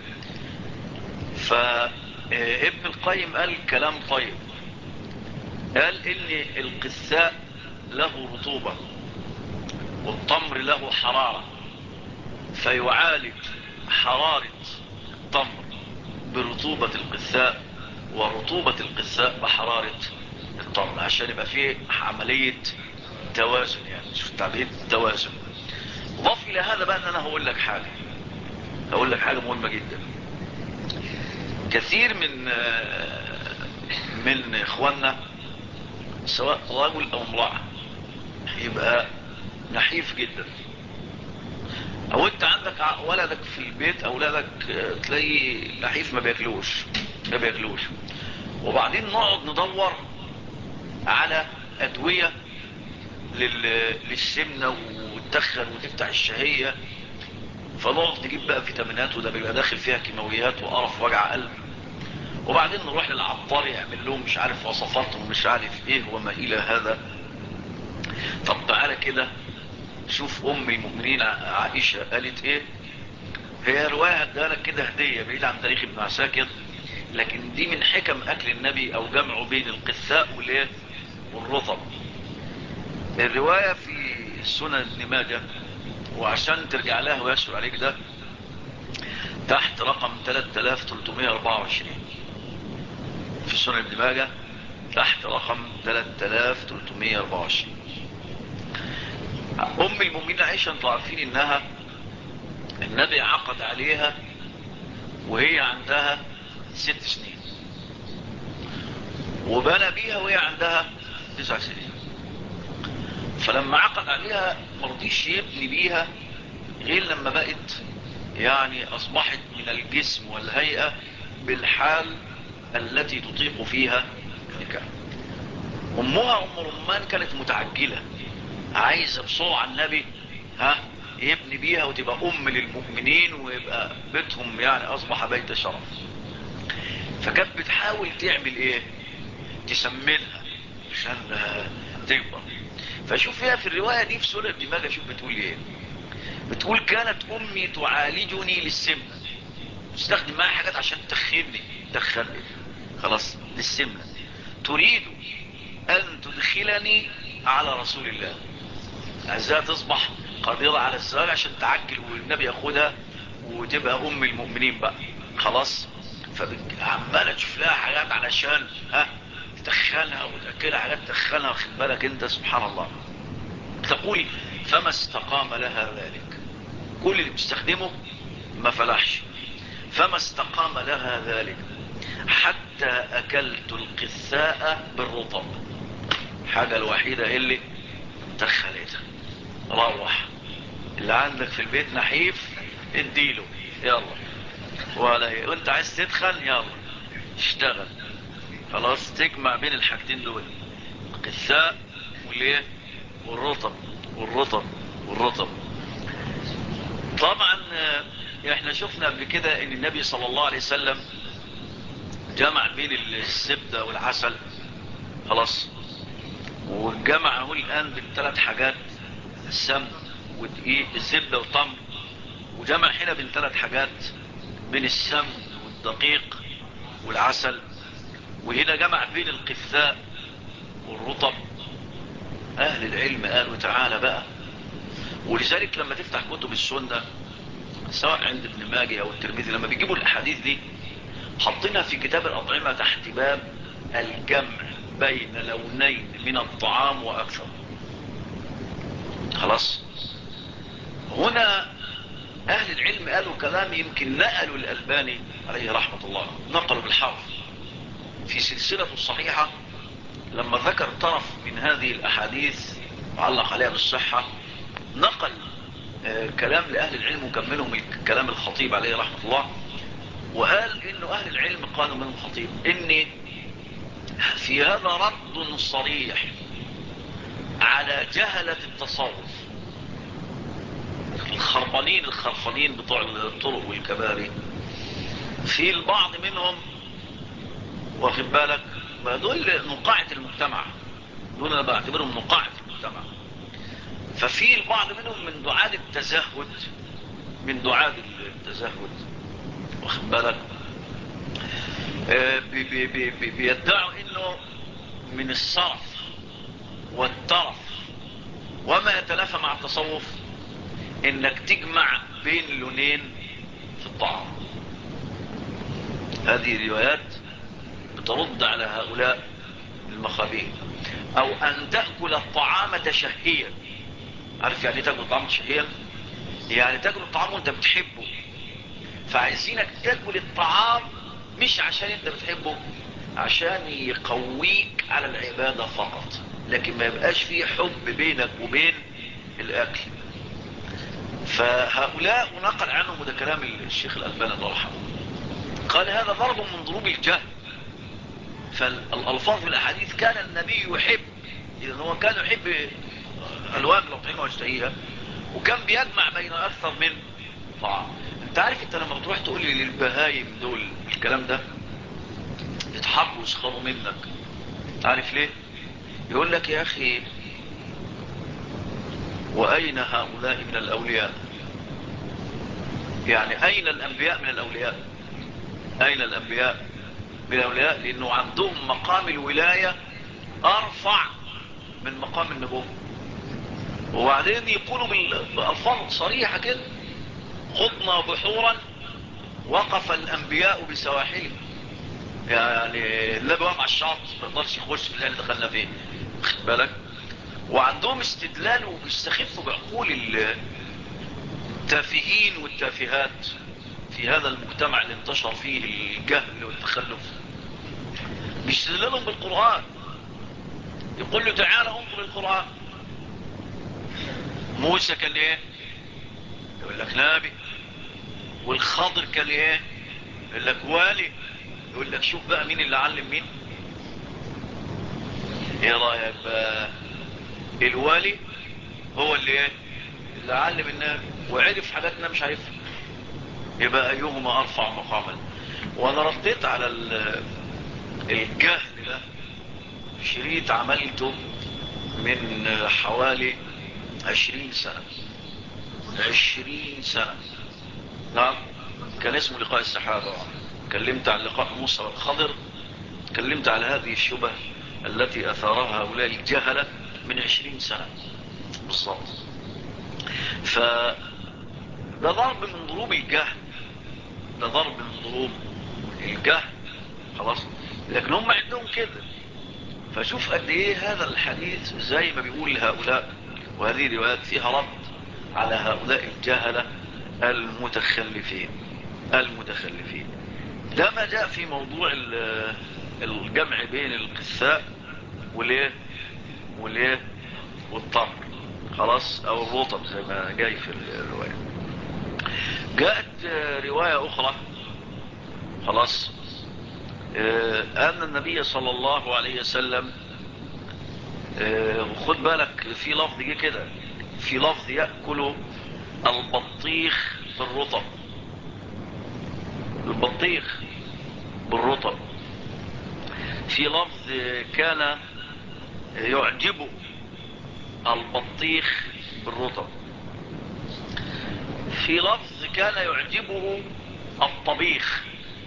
[SPEAKER 1] فابن القيم قال كلام طيب، قال ان القثاء له رطوبة والتمر له حرارة، فيعالج حرارة التمر برطوبة القثاء، ورطوبة القثاء بحرارة التمر، عشان يبقى فيه عملية توازن. يعني شوف التعبير، توازن. ضاف الى هذا بقى ان انا هقول لك حاجة مهمة جدا. كثير من اخواننا سواء رجل او امرأة يبقى نحيف جدا، او انت عندك ولدك في البيت، اولادك تلاقي نحيف ما بياكلوش، وبعدين نقعد ندور على ادوية للسمنة وتدخل وتفتح الشهية، فنقعد نجيب بقى فيتامينات، وده بيبقى داخل فيها كيماويات وقرف وجع قلب، وبعدين نروح للعطار يعمل لهم مش عارف وصفات ومش عارف ايه وما الى هذا. طب تعالى كده شوف ام المؤمنين عائشة قالت ايه. هي رواية ادالك كده هدية بعيد عن تاريخ ابن عساكر، لكن دي من حكم اكل النبي او جمعه بين القثاء والايه والرطب. الرواية في سنن ابن ماجه، وعشان ترجع لها ويسر عليك ده تحت رقم 3324 في سنن ابن ماجه، تحت رقم 3324. ام المؤمنين عائشة انتوا عارفين انها النبي عقد عليها وهي عندها 6 سنين، وبنى بيها وهي عندها 9 سنين. فلما عقد عليها مرضيش يبني بيها غير لما بقت يعني اصبحت من الجسم والهيئة بالحال التي تطيق فيها النكاح. امها ام رمان كانت متعجلة، عايزة بسرعة النبي يبني بيها وتبقى ام للمؤمنين ويبقى بيتهم يعني اصبح بيت شرف. فكانت بتحاول تعمل ايه، تسمنها عشان تكبر. فشوف فيها في الرواية دي في سنن ابن ماجه، شوف بتقول ايه. بتقول كانت امي تعالجني للسمنة، تستخدم معايا حاجات عشان تخني خلاص للسمنة، تريد ان تدخلني على رسول الله، عايزاها تصبح قادرة على الزواج عشان تعجل والنبي ياخدها وتبقى ام المؤمنين بقى خلاص. فعمالة تشوف لها حاجات علشان تدخلها وتأكلها حاجات تدخلها، واخد بالك انت سبحان الله. تقول فما استقام لها ذلك، كل اللي بتستخدمه ما فلحش، فما استقام لها ذلك حتى اكلت القثاء بالرطب، حاجة الوحيدة اللي دخلتها. روح اللي عندك في البيت نحيف اديله يلا، وانت عايز تدخل يلا اشتغل خلاص، تجمع بين الحاجتين دول، القثاء والايه والرطب. طبعا احنا شفنا قبل كده ان النبي صلى الله عليه وسلم جمع بين الزبدة والعسل خلاص، وجمعه الان بين 3 حاجات، السمن ودقيق الزبدة والتمر، وجمع هنا بين 3 حاجات، بين السمن والدقيق والعسل، وهنا جمع بين القثاء والرطب. اهل العلم قالوا تعالى بقى، ولذلك لما تفتح كتب السنة سواء عند ابن ماجه او الترمذي لما بيجيبوا الاحاديث دي حاطينها في كتاب الاطعمة تحت باب الجمع بين لونين من الطعام واكثر خلاص. هنا اهل العلم قالوا كلام يمكن نقلوا الالباني عليه رحمة الله، نقلوا بالحرف في سلسلة الصحيحة لما ذكر طرف من هذه الاحاديث وعلق عليها بالصحة، نقل كلام لأهل العلم وكملهم الكلام الخطيب عليه رحمة الله، وقال إنه أهل العلم قالوا من الخطيب إن في هذا رد صريح على جهلة التصوف، الخرفانين بتوع الطرق والكباري. في البعض منهم واخد بالك دول نقاعة المجتمع، دول أنا بعتبرهم نقاعة المجتمع. ففي البعض منهم من دعاة التزهد واخد بالك؟ بيدعوا انه من الصرف والترف وما يتلافى مع التصوف انك تجمع بين لونين في الطعام. هذه روايات بترد على هؤلاء المخابين. او ان تأكل الطعام تشهيا. عارف يعني تأكل الطعام تشهيا؟ يعني تأكل الطعام وانت بتحبه، فعايزينك تأكل الطعام مش عشان انت بتحبه، عشان يقويك على العبادة فقط، لكن ما يبقاش فيه حب بينك وبين الاكل. فهؤلاء ونقل عنهم، وده كلام الشيخ الألباني الله يرحمه، قال هذا ضرب من ضروب الجهل. فالألفاظ في الأحاديث كان النبي يحب، إذن هو كان يحب ألوان الأطعمة ويشتهيها، وكان بيجمع بين أكثر من طعام. انت عارف، انت لما بتروح تقول لي للبهايم دول الكلام ده يضحكوا ويسخروا منك. عارف ليه؟ يقول لك يا أخي وأين هؤلاء من الأولياء؟ يعني أين الأنبياء من الأولياء؟ أين الأنبياء من الأولياء؟ لأنه عندهم مقام الولاية أرفع من مقام النبوة. وبعدين يقولوا بألفاظ صريحة كده: خضنا بحورا وقف الأنبياء بسواحله. يعني النبي واقف على الشاط ما يقدرش يخش في اللي دخلنا فيه، خد بالك؟ وعندهم استدلال وبيستخفوا بعقول التافهين والتافهات في هذا المجتمع اللي انتشر فيه الجهل والتخلف. بيستدللهم بالقرآن، يقول له تعالى انظر القرآن. موسى كان ايه؟ يقول لك نبي. والخضر كان ايه؟ يقول لك والي. يقول لك شوف بقى مين اللي علم مين. ايه رأيك بقى؟ الوالي هو اللي ايه؟ اللي علم النبي وعرف حاجاتنا مش عارفها. يبقى ايهما ارفع مقاما؟ وانا رديت على الجهل ده شريط عملته من حوالي 20 سنة. 20 سنة. نعم، كان اسمه لقاء السحابة. كلمت عن لقاء موسى والخضر، كلمت على هذه الشبه التي أثارها هؤلاء الجهلة من 20 سنة بالضبط. فده ضرب من ضروب الجهل، ده ضرب من ضروب الجهل. خلاص، لكن هم عندهم كده. فشوف قد ايه هذا الحديث زي ما بيقول هؤلاء، وهذه الروايات فيها رد على هؤلاء الجهلة المتخلفين. المتخلفين ده ما جاء في موضوع الجمع بين القثاء والايه والتمر، خلاص، او الرطب زي ما جاي في الرواية. جاءت رواية اخرى، خلاص، ان النبي صلى الله عليه وسلم، خد بالك في لفظ جه كده، في لفظ يأكل البطيخ بالرطب. البطيخ بالرطب. في لفظ كان يعجبه البطيخ بالرطب. في لفظ كان يعجبه الطبيخ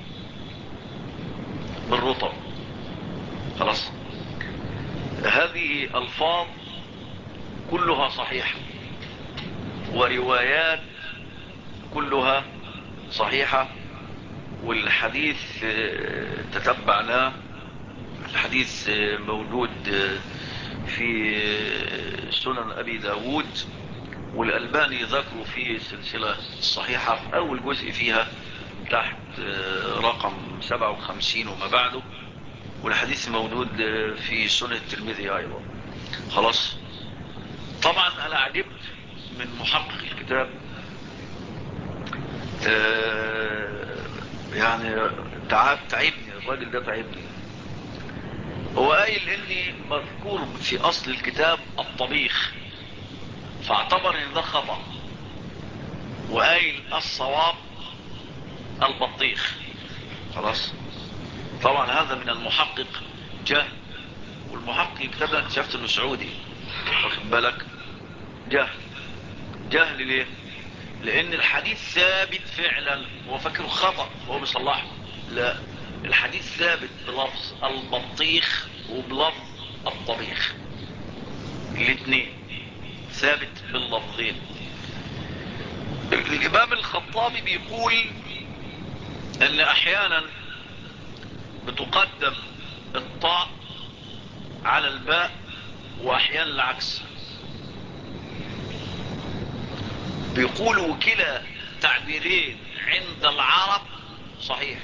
[SPEAKER 1] بالرطب. خلاص، هذه الفاظ كلها صحيحة وروايات كلها صحيحة، والحديث تتبعناه. الحديث موجود في سنن أبي داود، والألباني ذكروا في سلسلة الصحيحة في أول جزء فيها تحت رقم 57 وما بعده، والحديث موجود في سنن الترمذي أيضا. خلاص، طبعا أنا عجبت من محقق الكتاب، يعني تعبني الراجل ده، تعبني. هو قايل اني مذكور في اصل الكتاب الطبيخ، فاعتبر ان ده خطأ، وقايل الصواب البطيخ. خلاص، طبعا هذا من المحقق جهل، والمحقق الكتاب ده اكتشفت انه سعودي، واخد بالك؟ جهل ليه؟ لان الحديث ثابت فعلا، هو فاكره خطأ وهو بيصلحه. لا، الحديث ثابت بلفظ البطيخ وبلفظ الطبيخ، الاثنين ثابت باللفظين. الامام الخطابي بيقول ان احيانا بتقدم الطاء على الباء واحيانا العكس. بيقول وكلا تعبيرين عند العرب صحيح،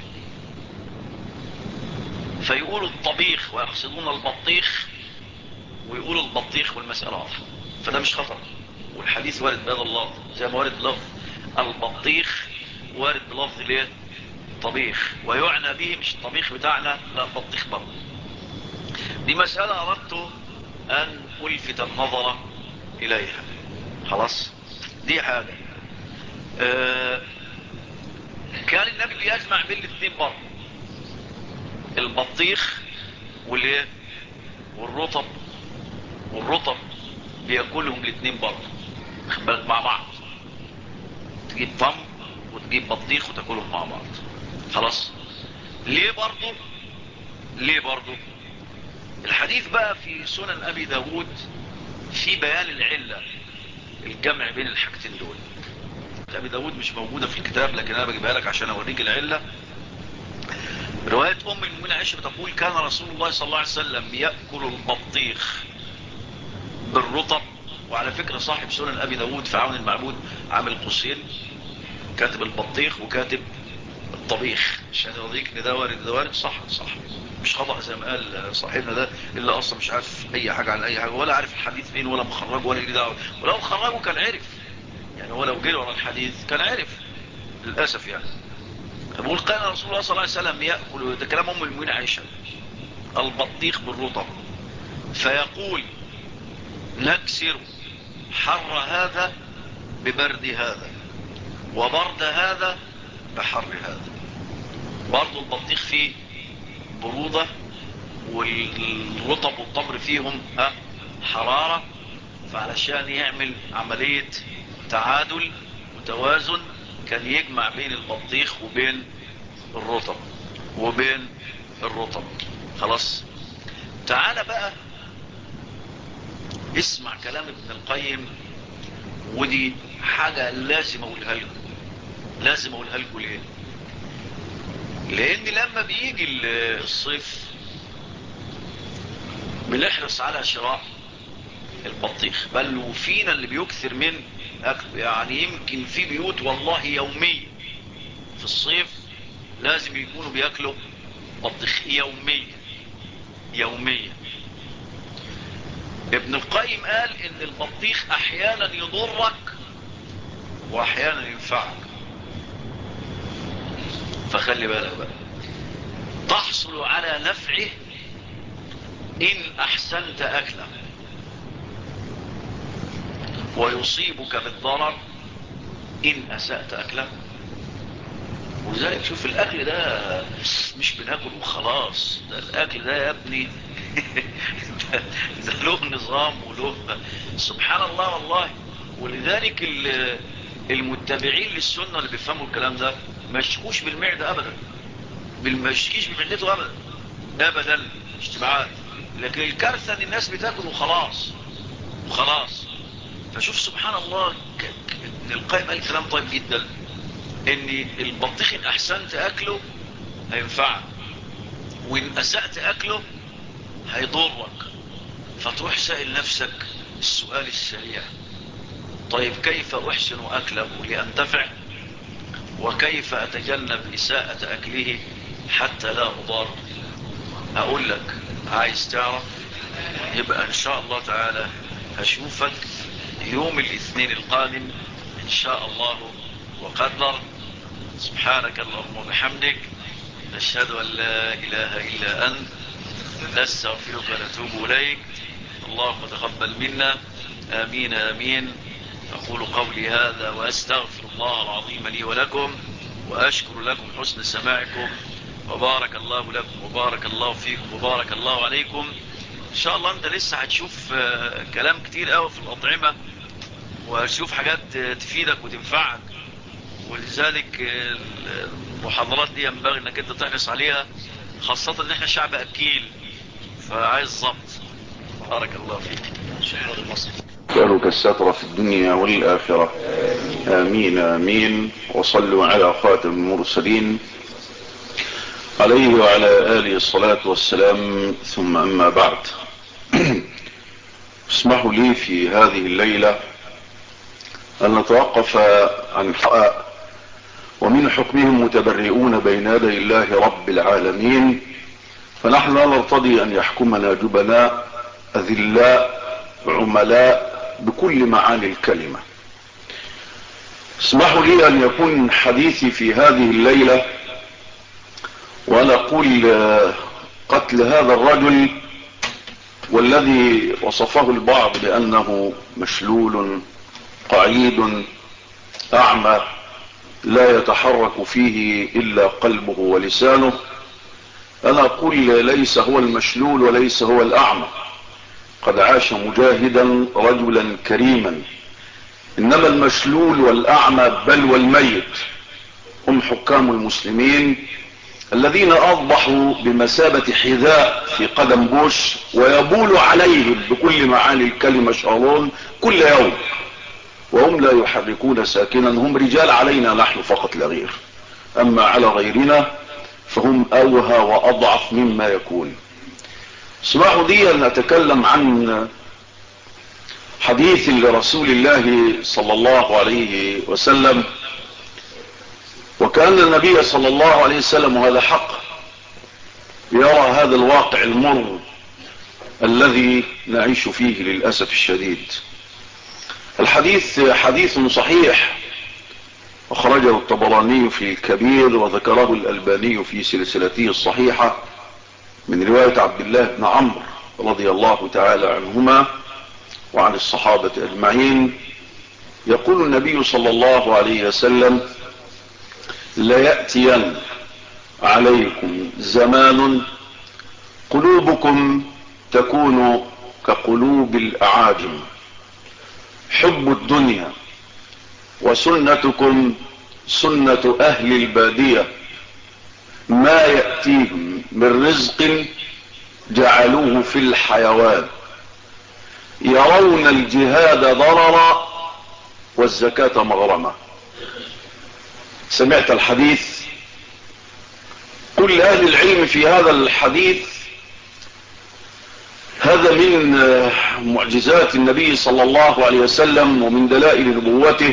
[SPEAKER 1] فيقولوا الطبيخ ويقصدون البطيخ، ويقولوا البطيخ والمسألة واضحة، فده مش خطأ. والحديث وارد بهذا اللفظ زي ما وارد بلفظ البطيخ، وارد بلفظ ليه طبيخ، ويعنى به مش الطبيخ بتاعنا، لا البطيخ برضه. دي مسألة أردت أن ألفت النظر إليها. خلاص، دي حاجة. كان النبي بيجمع بين الاثنين برضه، البطيخ والايه والرطب، والرطب بياكلهم الاثنين برضه، خد بالك مع بعض، تجيب تمر وتجيب بطيخ وتاكلهم مع بعض. خلاص، ليه برضه؟ ليه برضه؟ الحديث بقى في سنن ابي داود في بيان العلة، الجمع بين الحاجتين دول. ابي داود مش موجودة في الكتاب، لكن انا بجيبها لك عشان اوريك العلة. رواية ام المؤمنين عائشة بتقول كان رسول الله صلى الله عليه وسلم يأكل البطيخ بالرطب. وعلى فكرة صاحب سنن ابي داود في عون المعبود عامل قوسين، كاتب البطيخ وكاتب الطبيخ، عشان يوريك ان ده وارد ده وارد. صح صح، مش خطأ زي ما قال صاحبنا ده، اللي اصلا مش عارف اي حاجة عن اي حاجة، ولا عارف الحديث فين، ولا مخرجه، ولا ليه دعوه. ولو خرجه كان عرف، يعني هو لو جري ورا الحديث كان عرف، للاسف يعني. بقول كان رسول الله صلى الله عليه وسلم يأكل، ده كلام ام المؤمنين عائشة، البطيخ بالرطب، فيقول نكسر حر هذا ببرد هذا، وبرد هذا بحر هذا. برضو البطيخ فيه برودة، والرطب والتمر فيهم حرارة، فعلشان يعمل عملية تعادل وتوازن كان يجمع بين البطيخ وبين الرطب خلاص. تعال بقى اسمع كلام ابن القيم، ودي حاجة لازم اقولها لكم. ليه؟ لان لما بيجي الصيف بنحرص على شراء البطيخ، بل وفينا اللي بيكثر من اكله، يعني يمكن في بيوت والله يوميا في الصيف لازم يكونوا بياكلوا بطيخ يوميا. ابن القيم قال ان البطيخ احيانا يضرك واحيانا ينفعك، فخلي بالك بقى. تحصل على نفعه ان احسنت اكله، ويصيبك بالضرر ان اسأت اكله. ولذلك شوف الاكل ده مش بناكل وخلاص، ده الاكل ده يا ابني ده له نظام وله سبحان الله والله. ولذلك المتبعين للسنة اللي بيفهموا الكلام ده ما يشكوش بالمعدة ابدا، ما يشكيش بمعدته ابدا اجتماعات. لكن الكارثة ان الناس بتاكل وخلاص. فشوف سبحان الله، ابن القيم قال كلام طيب جدا، ان البطيخ ان احسنت اكله هينفعك، وان اسأت اكله هيضرك. فتروح سائل نفسك السؤال السريع، طيب كيف احسن اكله لانتفع، وكيف اتجنب اساءة اكله حتى لا اضار؟ اقول لك، عايز تعرف؟ يبقى ان شاء الله تعالى هشوفك يوم الاثنين القادم ان شاء الله وقدر. سبحانك اللهم وبحمدك، نشهد ان لا اله الا انت، نستغفرك ونتوب اليك. اللهم تقبل منا، امين امين. اقول قولي هذا واستغفر الله العظيم لي ولكم، واشكر لكم حسن سماعكم، وبارك الله لكم وبارك الله فيكم وبارك الله عليكم. ان شاء الله انت لسه هتشوف كلام كتير قوي في الاطعمة وشوف حاجات تفيدك وتنفعك. ولذلك المحاضرات دي ينبغي انك انت تحرص عليها، خاصة ان احنا شعب اكيل فعايز ضبط. بارك الله فيك. شكرا لمصر.
[SPEAKER 2] أسألك الستر في الدنيا والآخرة، آمين آمين. وصلوا على خاتم المرسلين عليه وعلى آله الصلاة والسلام، ثم أما بعد. اسمحوا لي في هذه الليلة أن نتوقف عن حقائق ومن حكمهم متبرئون بين يدي الله رب العالمين، فنحن لا نرتضي أن يحكمنا جبناء أذلاء عملاء بكل معاني الكلمة. اسمحوا لي أن يكون حديثي في هذه الليلة وأنا أقول قتل هذا الرجل، والذي وصفه البعض بأنه مشلول قعيد أعمى لا يتحرك فيه إلا قلبه ولسانه. أنا أقول ليس هو المشلول وليس هو الأعمى، قد عاش مجاهدا رجلا كريما، إنما المشلول والأعمى بل والميت هم حكام المسلمين الذين أصبحوا بمثابة حذاء في قدم بوش، ويبول عليهم بكل معاني الكلمة شارون كل يوم، وهم لا يحركون ساكنا. هم رجال علينا نحن فقط لا غير، أما على غيرنا فهم أوهى وأضعف مما يكون. اسمحوا لي أن أتكلم عن حديث لرسول الله صلى الله عليه وسلم، وكأن النبي صلى الله عليه وسلم، وهذا حق، يرى هذا الواقع المر الذي نعيش فيه للأسف الشديد. الحديث حديث صحيح، أخرجه الطبراني في الكبير وذكره الألباني في سلسلته الصحيحة من رواية عبد الله بن عمرو رضي الله تعالى عنهما وعن الصحابة أجمعين. يقول النبي صلى الله عليه وسلم: ليأتين عليكم زمان قلوبكم تكون كقلوب الأعاجم، حب الدنيا، وسنتكم سنة أهل البادية، ما يأتيهم من رزق جعلوه في الحيوان، يرون الجهاد ضررا والزكاة مغرمة. سمعت الحديث؟ كل أهل العلم في هذا الحديث هذا من معجزات النبي صلى الله عليه وسلم ومن دلائل نبوته.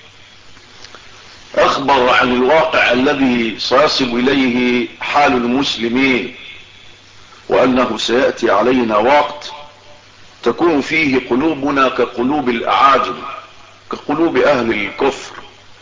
[SPEAKER 2] أخبر عن الواقع الذي سيصل إليه حال المسلمين، وأنه سيأتي علينا وقت تكون فيه قلوبنا كقلوب الأعاجم، كقلوب أهل الكفر،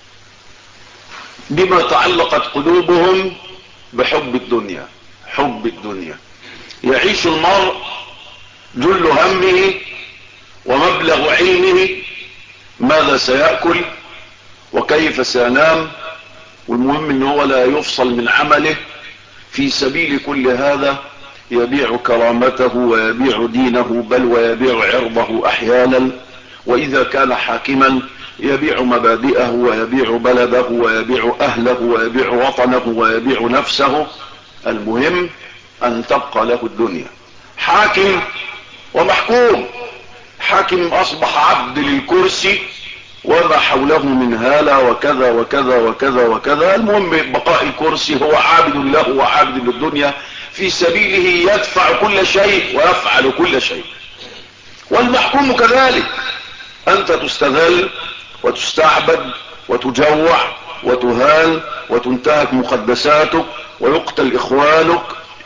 [SPEAKER 2] بما تعلقت قلوبهم بحب الدنيا. حب الدنيا. يعيش المرء جل همه ومبلغ علمه ماذا سيأكل وكيف سينام، والمهم انه هو لا يفصل من عمله. في سبيل كل هذا يبيع كرامته ويبيع دينه، بل ويبيع عرضه احيانا، واذا كان حاكما يبيع مبادئه ويبيع بلده ويبيع اهله ويبيع وطنه ويبيع نفسه. المهم ان تبقى له الدنيا. حاكم ومحكوم، حاكم اصبح عبد للكرسي وما حوله من هالة وكذا وكذا وكذا وكذا. المهم بقاء الكرسي، هو عابد له وعابد للدنيا، في سبيله يدفع كل شيء ويفعل كل شيء. والمحكوم كذلك، انت تستذل وتستعبد وتجوع وتهان وتنتهك مقدساتك ويقتل اخوانك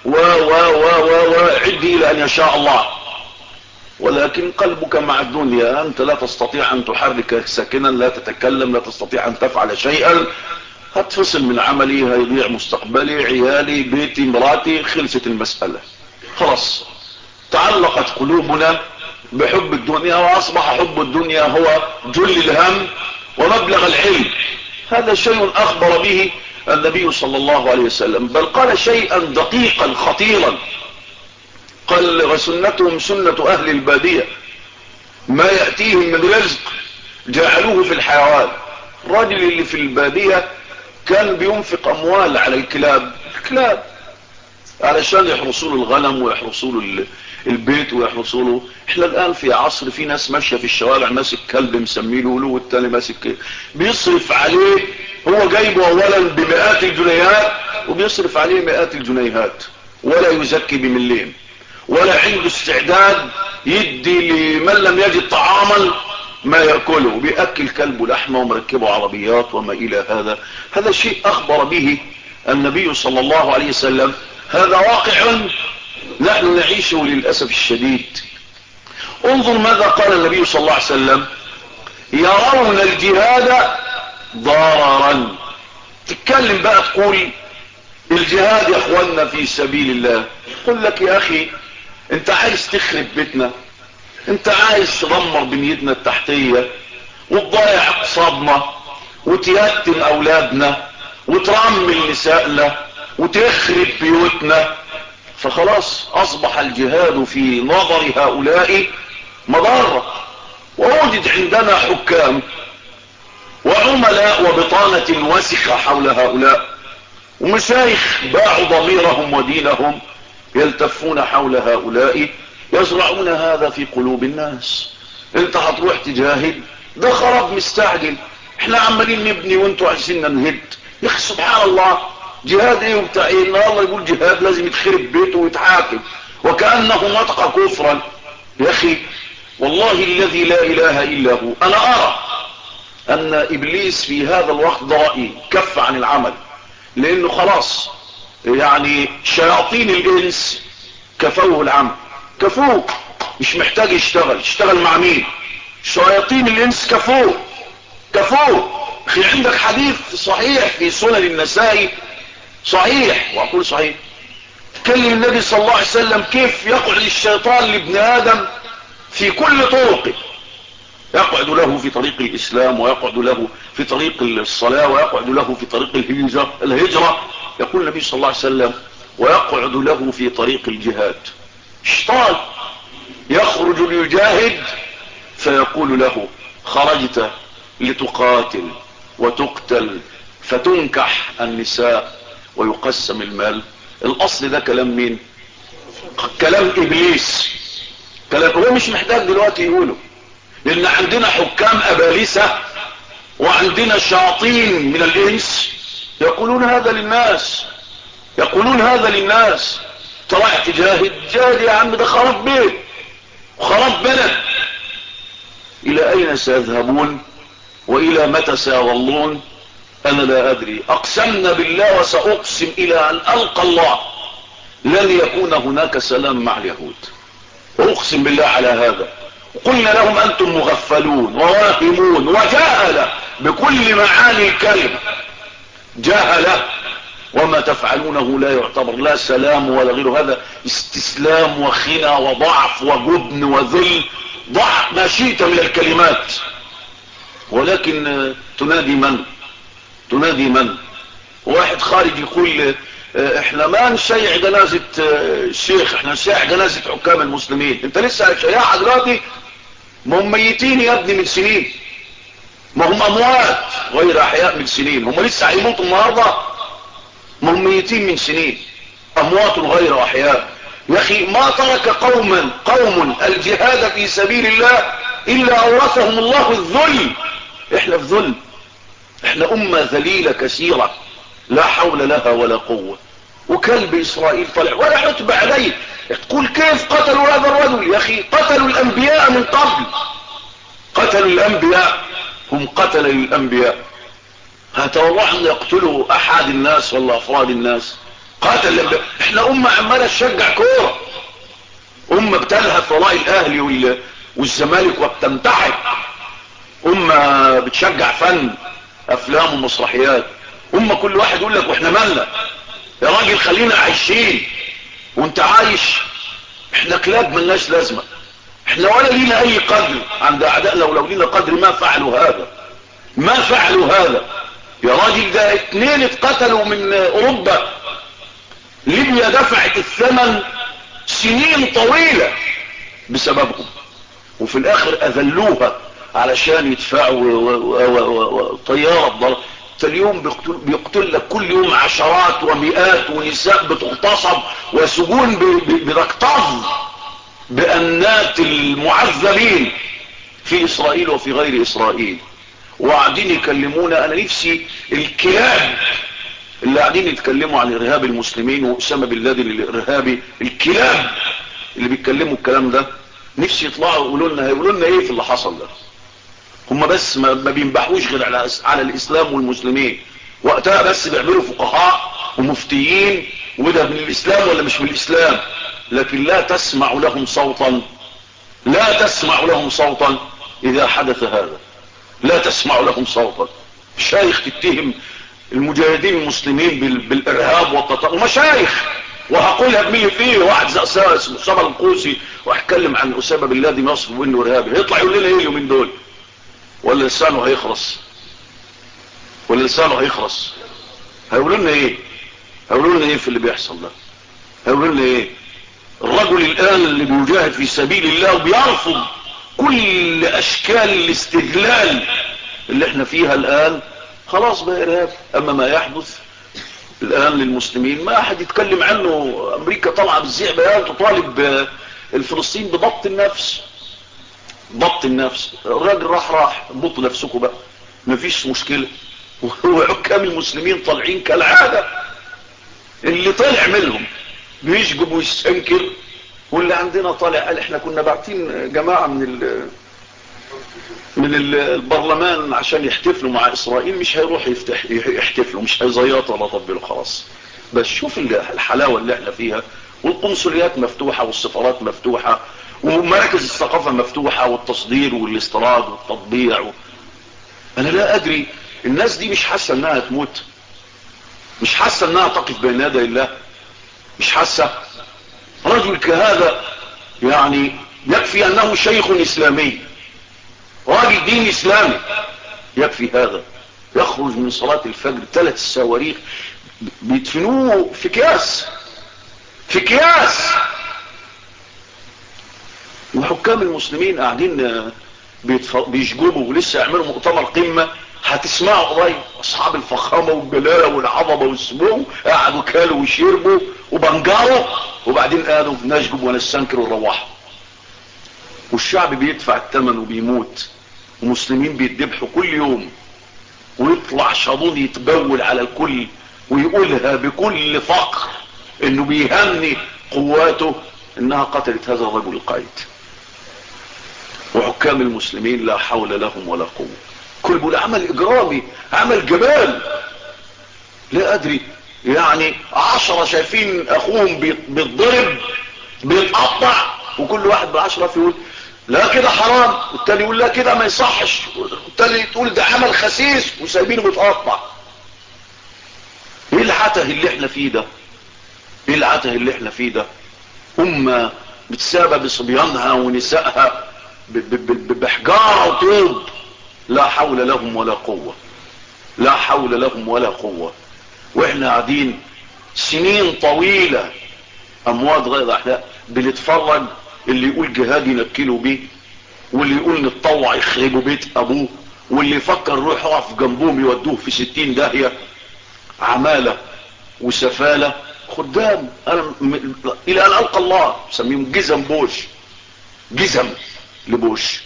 [SPEAKER 2] وعدي الى ان يشاء الله، ولكن قلبك مع الدنيا. انت لا تستطيع ان تحرك ساكنا، لا تتكلم، لا تستطيع ان تفعل شيئا. هتفصل من عملي، هيضيع مستقبلي، عيالي، بيتي، مراتي، خلصت المسألة خلاص. تعلقت قلوبنا بحب الدنيا، واصبح حب الدنيا هو جل الهم ومبلغ العلم. هذا شيء اخبر به النبي صلى الله عليه وسلم، بل قال شيئا دقيقا خطيرا، قال: وسنتهم سنة اهل البادية، ما يأتيهم من رزق جعلوه في الحيوان. الراجل اللي في البادية كان بينفق اموال على الكلاب علشان يحرسوا له الغنم ويحرسوا له البيت ويحرسوا له. احنا الان في عصر في ناس ماشيه في الشوارع ماسك كلب مسميله له، والتاني ماسك بيصرف عليه، هو جايبه اولا بمئات الجنيهات وبيصرف عليه مئات الجنيهات، ولا يزكي بمليم، ولا عنده استعداد يدي لمن لم يجد طعاما ما يأكله، وبيأكل كلبه لحمه ومركبه عربيات وما الى هذا. هذا شيء اخبر به النبي صلى الله عليه وسلم، هذا واقع نحن نعيشه للأسف الشديد. انظر ماذا قال النبي صلى الله عليه وسلم: يرون الجهاد ضررا. تتكلم بقى تقول الجهاد يا اخوانا في سبيل الله، قل لك يا اخي انت عايز تخرب بيتنا، انت عايز تدمر بنيتنا التحتية وتضيع اقتصادنا وتيتم اولادنا وترمل نسائنا وتخرب بيوتنا، فخلاص اصبح الجهاد في نظر هؤلاء مضرة. ووجد عندنا حكام وعملاء وبطانة وسخة حول هؤلاء، ومشايخ باعوا ضميرهم ودينهم يلتفون حول هؤلاء، يزرعون هذا في قلوب الناس. انت هتروح تجاهد، ده خراب مستعجل، احنا عمالين نبني وانتوا عايزيننا نهد. يا اخي سبحان الله، جهاد ايه وبتاع ايه؟ ان الله يقول جهاد لازم يتخرب بيته ويتحاكم وكأنه نطق كفرا. يا اخي والله الذي لا اله الا هو، انا ارى ان ابليس في هذا الوقت ضرائي كف عن العمل، لانه خلاص يعني شياطين الانس كفوه العمل، كفوه، مش محتاج يشتغل مع مين؟ شياطين الانس كفوه. اخي عندك حديث صحيح في سنن النسائي، صحيح واقول صحيح، تكلم النبي صلى الله عليه وسلم كيف يقعد الشيطان لابن ادم في كل طرقه، يقعد له في طريق الاسلام، ويقعد له في طريق الصلاة، ويقعد له في طريق الهجرة. يقول النبي صلى الله عليه وسلم: ويقعد له في طريق الجهاد. الشيطان يخرج ليجاهد فيقول له: خرجت لتقاتل وتقتل فتنكح النساء ويقسم المال. الاصل ده كلام مين؟ كلام ابليس، كلام هو مش محتاج دلوقتي يقوله، لان عندنا حكام ابالسة وعندنا شياطين من الانس يقولون هذا للناس. طلع تجاهد، جاهد يا عم، ده خراب بيت وخراب بلد. الى اين سيذهبون والى متى سيظلون؟ انا لا ادري. اقسمنا بالله وساقسم الى ان القى الله لن يكون هناك سلام مع اليهود، واقسم بالله على هذا. قلنا لهم انتم مغفلون وواهمون وجاهلة بكل معاني الكلمة، جاهلة، وما تفعلونه لا يعتبر لا سلام ولا غيره، هذا استسلام وخنى وضعف وجبن وذل، ضع ما شئت من الكلمات. ولكن تنادي من؟ واحد خارج يقول احنا ما نشيع جنازة الشيخ، احنا نشيع جنازة حكام المسلمين. انت لسه شياعة دلوقتي؟ ما هم ميتين يا ابني من سنين، ما هم اموات غير احياء من سنين، هم لسه هيموتوا النهاردة؟ ما هم ميتين من سنين، اموات غير احياء. يا اخي ما ترك قوم الجهاد في سبيل الله الا اورثهم الله الذل. احنا في ذل، احنا امة ذليلة كثيرة لا حول لها ولا قوة. وكلب اسرائيل طلع ولا عتب عليه، تقول كيف قتلوا هذا الرجل؟ يا اخي قتلوا الانبياء من قبل، قتلوا الانبياء، هم قتلوا الانبياء. هتوضع ان يقتلوا احد الناس ولا افراد الناس؟ قاتل الانبياء. احنا امة عمالة تشجع كورة، امة بتلهف وراء الاهلي والزمالك وبتمتحن، امة بتشجع فن افلام ومسرحيات، امة كل واحد يقول لك واحنا مالنا يا راجل، خلينا عايشين وانت عايش. احنا كلاب ملناش لازمة، احنا ولا لينا اي قدر عند اعدائنا، ولو لينا قدر ما فعلوا هذا. يا راجل ده 2 اتقتلوا من اوروبا، ليبيا دفعت الثمن سنين طويلة بسببهم، وفي الاخر اذلوها علشان يدفعوا طيارة ضرب. اليوم بيقتل لك كل يوم عشرات ومئات ونساء بتغتصب وسجون بتكتظ بأنات المعذبين في إسرائيل وفي غير إسرائيل. وقاعدين يكلمونا. أنا نفسي الكلاب اللي قاعدين يتكلموا عن إرهاب المسلمين وأسامة بن لادن الإرهابي، الكلاب اللي بيتكلموا الكلام ده، نفسي يطلعوا يقولوا لنا ايه في اللي حصل ده. هم بس ما بينبحوش غير على الإسلام والمسلمين. وقتها بس بيعملوا فقهاء ومفتيين، وده من الإسلام ولا مش من الإسلام، لكن لا تسمع لهم صوتا، لا تسمع لهم صوتا إذا حدث هذا، لا تسمع لهم صوتا. الشيخ تتهم المجاهدين المسلمين بالإرهاب والتطرف، ومشايخ، وهقولها بمين فيه واحد زي أسامة القوسي وهتكلم عن أسامة بن لادن يصف بأنه إرهابي، هيطلع يقول لنا ايه اليومين دول؟ ولا لسانه هيخرس؟ ولا لسانه هيخرس؟ هيقولوا لنا ايه؟ هيقولوا لنا ايه في اللي بيحصل ده؟ هيقولوا لنا ايه؟ الرجل الآن اللي بيجاهد في سبيل الله وبيرفض كل أشكال الاستغلال اللي احنا فيها الآن، خلاص بقى إرهاب. أما ما يحدث الآن للمسلمين ما أحد يتكلم عنه. أمريكا طالعة بالزيع بيان تطالب الفلسطين بضبط النفس، ضبط النفس. الراجل راح ضبطوا نفسكم بقى، مفيش مشكلة. وحكام المسلمين طالعين كالعادة، اللي طالع منهم بيشجب ويستنكر، واللي عندنا طالع قال احنا كنا باعتين جماعة من البرلمان عشان يحتفلوا مع إسرائيل، مش هيروح يحتفلوا، مش هيزيطوا ولا طبلوا خلاص. بس شوف الحلاوة اللي احنا فيها، والقنصليات مفتوحة والسفارات مفتوحة ومراكز الثقافة مفتوحة والتصدير والاستيراد والتطبيع انا لا ادري الناس دي مش حاسة انها تموت؟ مش حاسة انها تقف بين يدي الله؟ مش حاسة؟ رجل كهذا يعني يكفي انه شيخ اسلامي، راجل دين اسلامي، يكفي هذا. يخرج من صلاة الفجر 3 صواريخ بيدفنوه في اكياس، في اكياس. وحكام المسلمين قاعدين بيشجبوا، ولسه يعملوا مؤتمر قمة هتسمعوا قريب. اصحاب الفخامة والجلالة والعظمة والسمو قعدوا كالوا وشربوا وبنجروا، وبعدين قالوا نشجب ونستنكر ونروحوا. والشعب بيدفع الثمن وبيموت، ومسلمين بيتذبحوا كل يوم، ويطلع شاطون يتبول على الكل ويقولها بكل فخر انه بيهني قواته انها قتلت هذا الرجل القائد. وحكام المسلمين لا حول لهم ولا قوة. كل بيقول عمل اجرامي، عمل جبال. لا ادري يعني 10 شايفين اخوهم بيتضرب بيتقطع، وكل واحد ب10 يقول لا كده حرام، والتاني يقول لا كده ما يصحش، والتاني تقول ده عمل خسيس، وسايبينه بيتقطع. ايه العته اللي احنا فيه ده؟ ايه العته اللي احنا فيه ده؟ امه بتسابى بصبيانها ونسائها بحجارة وطوب. لا حول لهم ولا قوة، لا حول لهم ولا قوة. واحنا قاعدين سنين طويلة اموات غير احياء بنتفرج، اللي يقول جهاد ينكلوا بيه، واللي يقول نتطوع يخربوا بيت ابوه، واللي يفكر يروح يقف جنبهم يودوه في 60 داهية. عمالة وسفالة خدام. انا الى ان القى الله سميهم جزم بوش، جزم لبوش.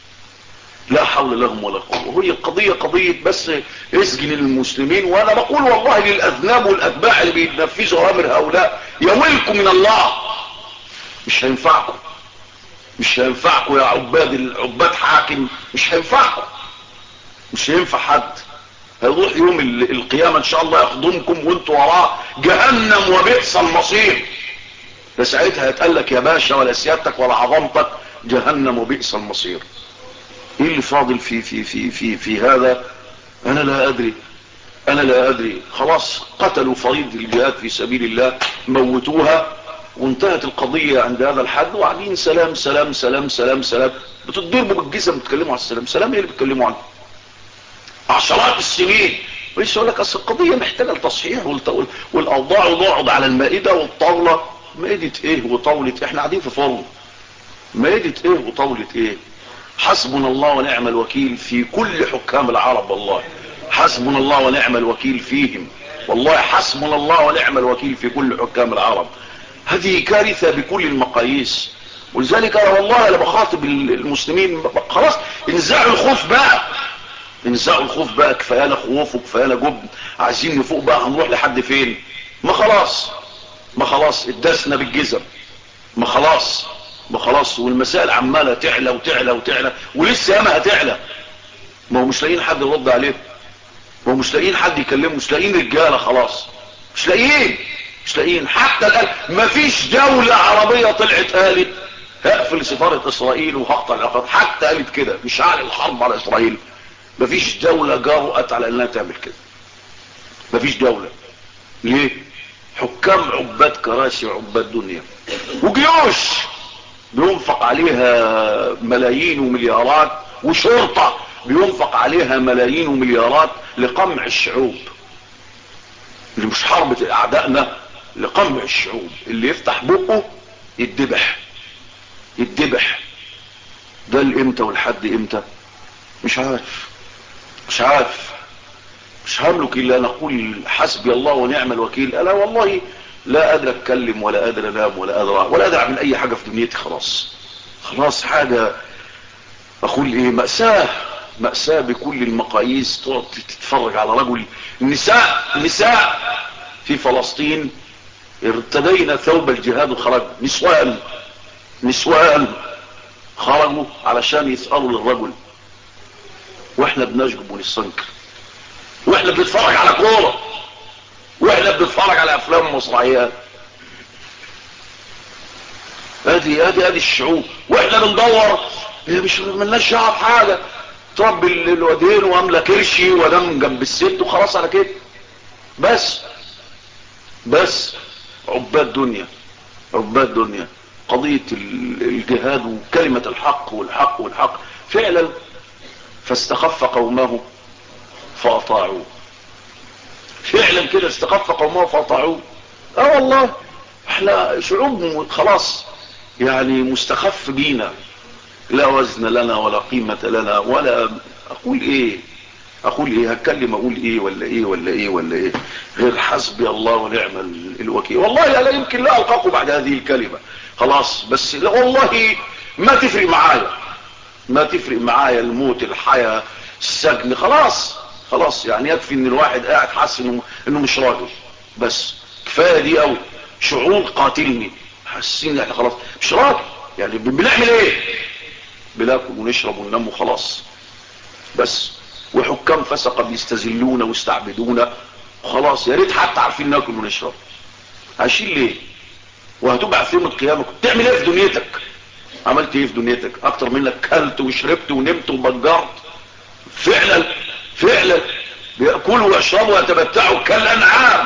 [SPEAKER 2] لا حول لهم ولا قوة. هي القضية قضية بس اسجن المسلمين. وانا بقول والله للاذناب والاتباع اللي بيتنفذوا اوامر هؤلاء، يا ويلكم من الله. مش هينفعكم، مش هينفعكم يا عباد حاكم، مش هينفعكم، مش هينفع حد. هيروح يوم القيامة ان شاء الله يخدمكم وانتوا وراه جهنم وبئس المصير. فساعتها هيتقالك يا باشا ولا سيادتك ولا عظمتك، جهنم وبئس المصير. ايه اللي فاضل في هذا؟ انا لا ادري، انا لا ادري. خلاص قتلوا فريض الجهاد في سبيل الله، موتوها وانتهت القضية عند هذا الحد، وقاعدين سلام سلام سلام سلام سلام. بتضربوا بالجزم بتكلموا على السلام. سلام ايه اللي بتكلموا عنه؟ عشرات السنين. ويش يقول لك اصل القضية محتاجة التصحيح والاوضاع، ونقعد على المائدة والطاولة. مائدة ايه وطاولة؟ احنا قاعدين في فرن. مائدة ايه وطاولة ايه؟ حسبنا الله ونعم الوكيل في كل حكام العرب، والله حسبنا الله ونعم الوكيل فيهم، والله حسبنا الله ونعم الوكيل في كل حكام العرب. هذه كارثة بكل المقاييس. ولذلك انا والله انا بخاطب المسلمين، خلاص انزعوا الخوف بقى، انزعوا الخوف بقى، كفايانا خوف وكفايانا جبن، عايزين نفوق بقى، هنروح لحد فين؟ ما خلاص اتدسنا بالجزم، ما خلاص والمسائل عماله تعلى وتعلى وتعلى، ولسه ياما هتعلى. ما هو مش لاقيين حد يرد عليه، ما هو مش لاقيين حد يكلمه، مش لاقيين رجاله، خلاص مش لاقيين حتى الان. ما فيش دولة عربية طلعت قالت هقفل سفارة اسرائيل وهقطع العلاقات، حتى قالت كده مش هعلن الحرب على اسرائيل. ما فيش دولة جرأت على انها تعمل كده، ما فيش دولة. ليه؟ حكام عباد كراسي وعباد دنيا، وجيوش بينفق عليها ملايين ومليارات، وشرطة بينفق عليها ملايين ومليارات لقمع الشعوب. اللي مش حرب اعدائنا، لقمع الشعوب. اللي يفتح بقه يتذبح. ده الامتى والحد امتى؟ مش عارف مش هملك الا نقول حسبي الله ونعم الوكيل. انا والله لا قادر اتكلم ولا قادر انام ولا قادر اعمل اي حاجة في دنيتي. خلاص حاجة اقول ايه، مأساة بكل المقاييس. تقعد تتفرج على رجل، نساء في فلسطين ارتدينا ثوب الجهاد وخرج نسوان خرجوا علشان يسألوا للرجل، واحنا بنشجب ونستنكر، واحنا بنتفرج على كورة، واحنا بنتفرج على افلام ومسرحيات. ادي الشعوب، واحنا بندور مش ملناش دعوه بحاجه. تربي الوادين واملى كرشي وانام جنب الست وخلاص على كده. بس عباد دنيا. قضية الجهاد وكلمة الحق والحق فعلا. فاستخف قومه فأطاعوه، فعلا كده استخف قومه فأطاعوه. والله احنا شعوب خلاص يعني مستخف بينا، لا وزن لنا ولا قيمة لنا. ولا اقول ايه هتكلم اقول ايه ولا ايه غير حسبي الله ونعم الوكيل. والله لا يمكن لا القاكم بعد هذه الكلمة خلاص. بس لا والله ما تفرق معايا الموت، الحياة، السجن. خلاص يعني يكفي ان الواحد قاعد حاسس انه مش راجل. بس كفاية دي قوي. شعور قاتلني، حاسين ان احنا خلاص مش راجل. يعني بنعمل ايه؟ بناكل ونشرب وننام وخلاص. بس وحكام فسقة بيستذلونا ويستعبدونا وخلاص. يا ريت حتى عارفين ناكل ونشرب. عايشين ليه؟ وهتبقى في يوم القيامة كنت تعمل ايه في دنيتك؟ عملت ايه في دنيتك اكتر منك كلت وشربت ونمت وبجرت؟ فعلا بيأكلوا ويشربوا ويتمتعوا كالانعام.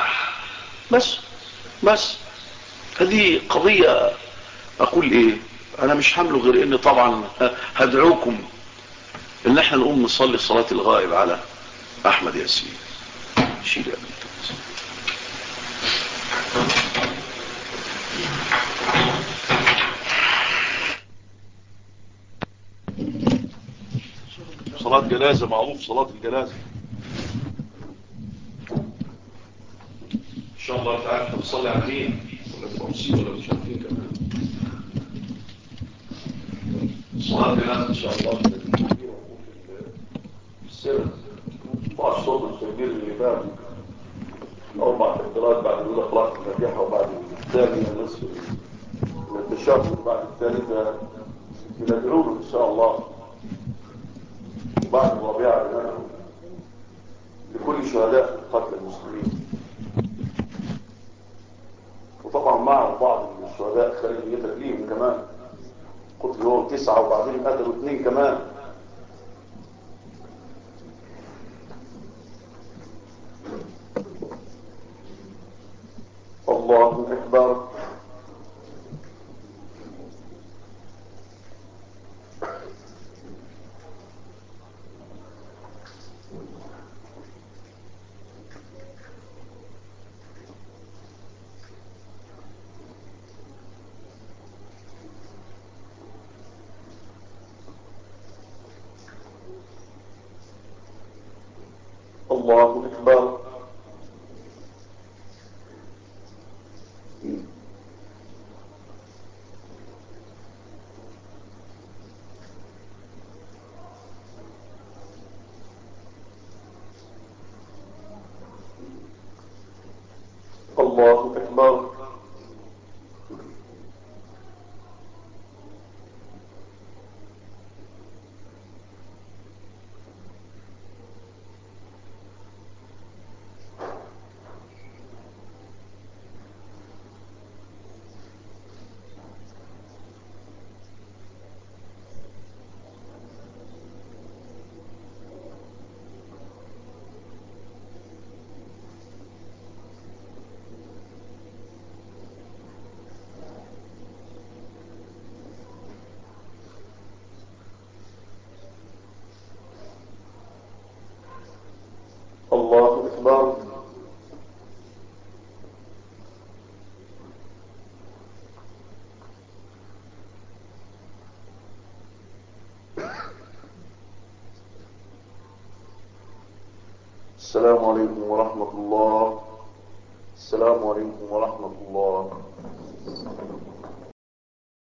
[SPEAKER 2] بس هذه قضية. اقول ايه؟ انا مش حامله غير اني طبعا هدعوكم ان احنا نقوم نصلي صلاة الغائب على احمد ياسين. شيل يا بنت. صلاة جنازة، معروف صلاة الجنازة. ان شاء الله تعالى نصلي على مين ولا بتوصيل ولا مش عارفين كمان. صلاة الجنازة ان شاء الله السر طاع الصوت التكبير اللي بعد 4 تكبيرات، بعد الاولى قراءة الفاتحة، وبعد الثانية نصف التشهد، وبعد الثالثة بندعو له ان شاء الله، وبعد الرابعة بندعو لكل شهداء قتل المسلمين. وطبعا معه بعض الشهداء خارج نيتك ليهم كمان، قتلوا 9 وبعدين قتلوا 2 كمان. الله أكبر. الله أكبر. الله أكبر. الله أكبر. السلام عليكم ورحمة الله. السلام عليكم ورحمة الله.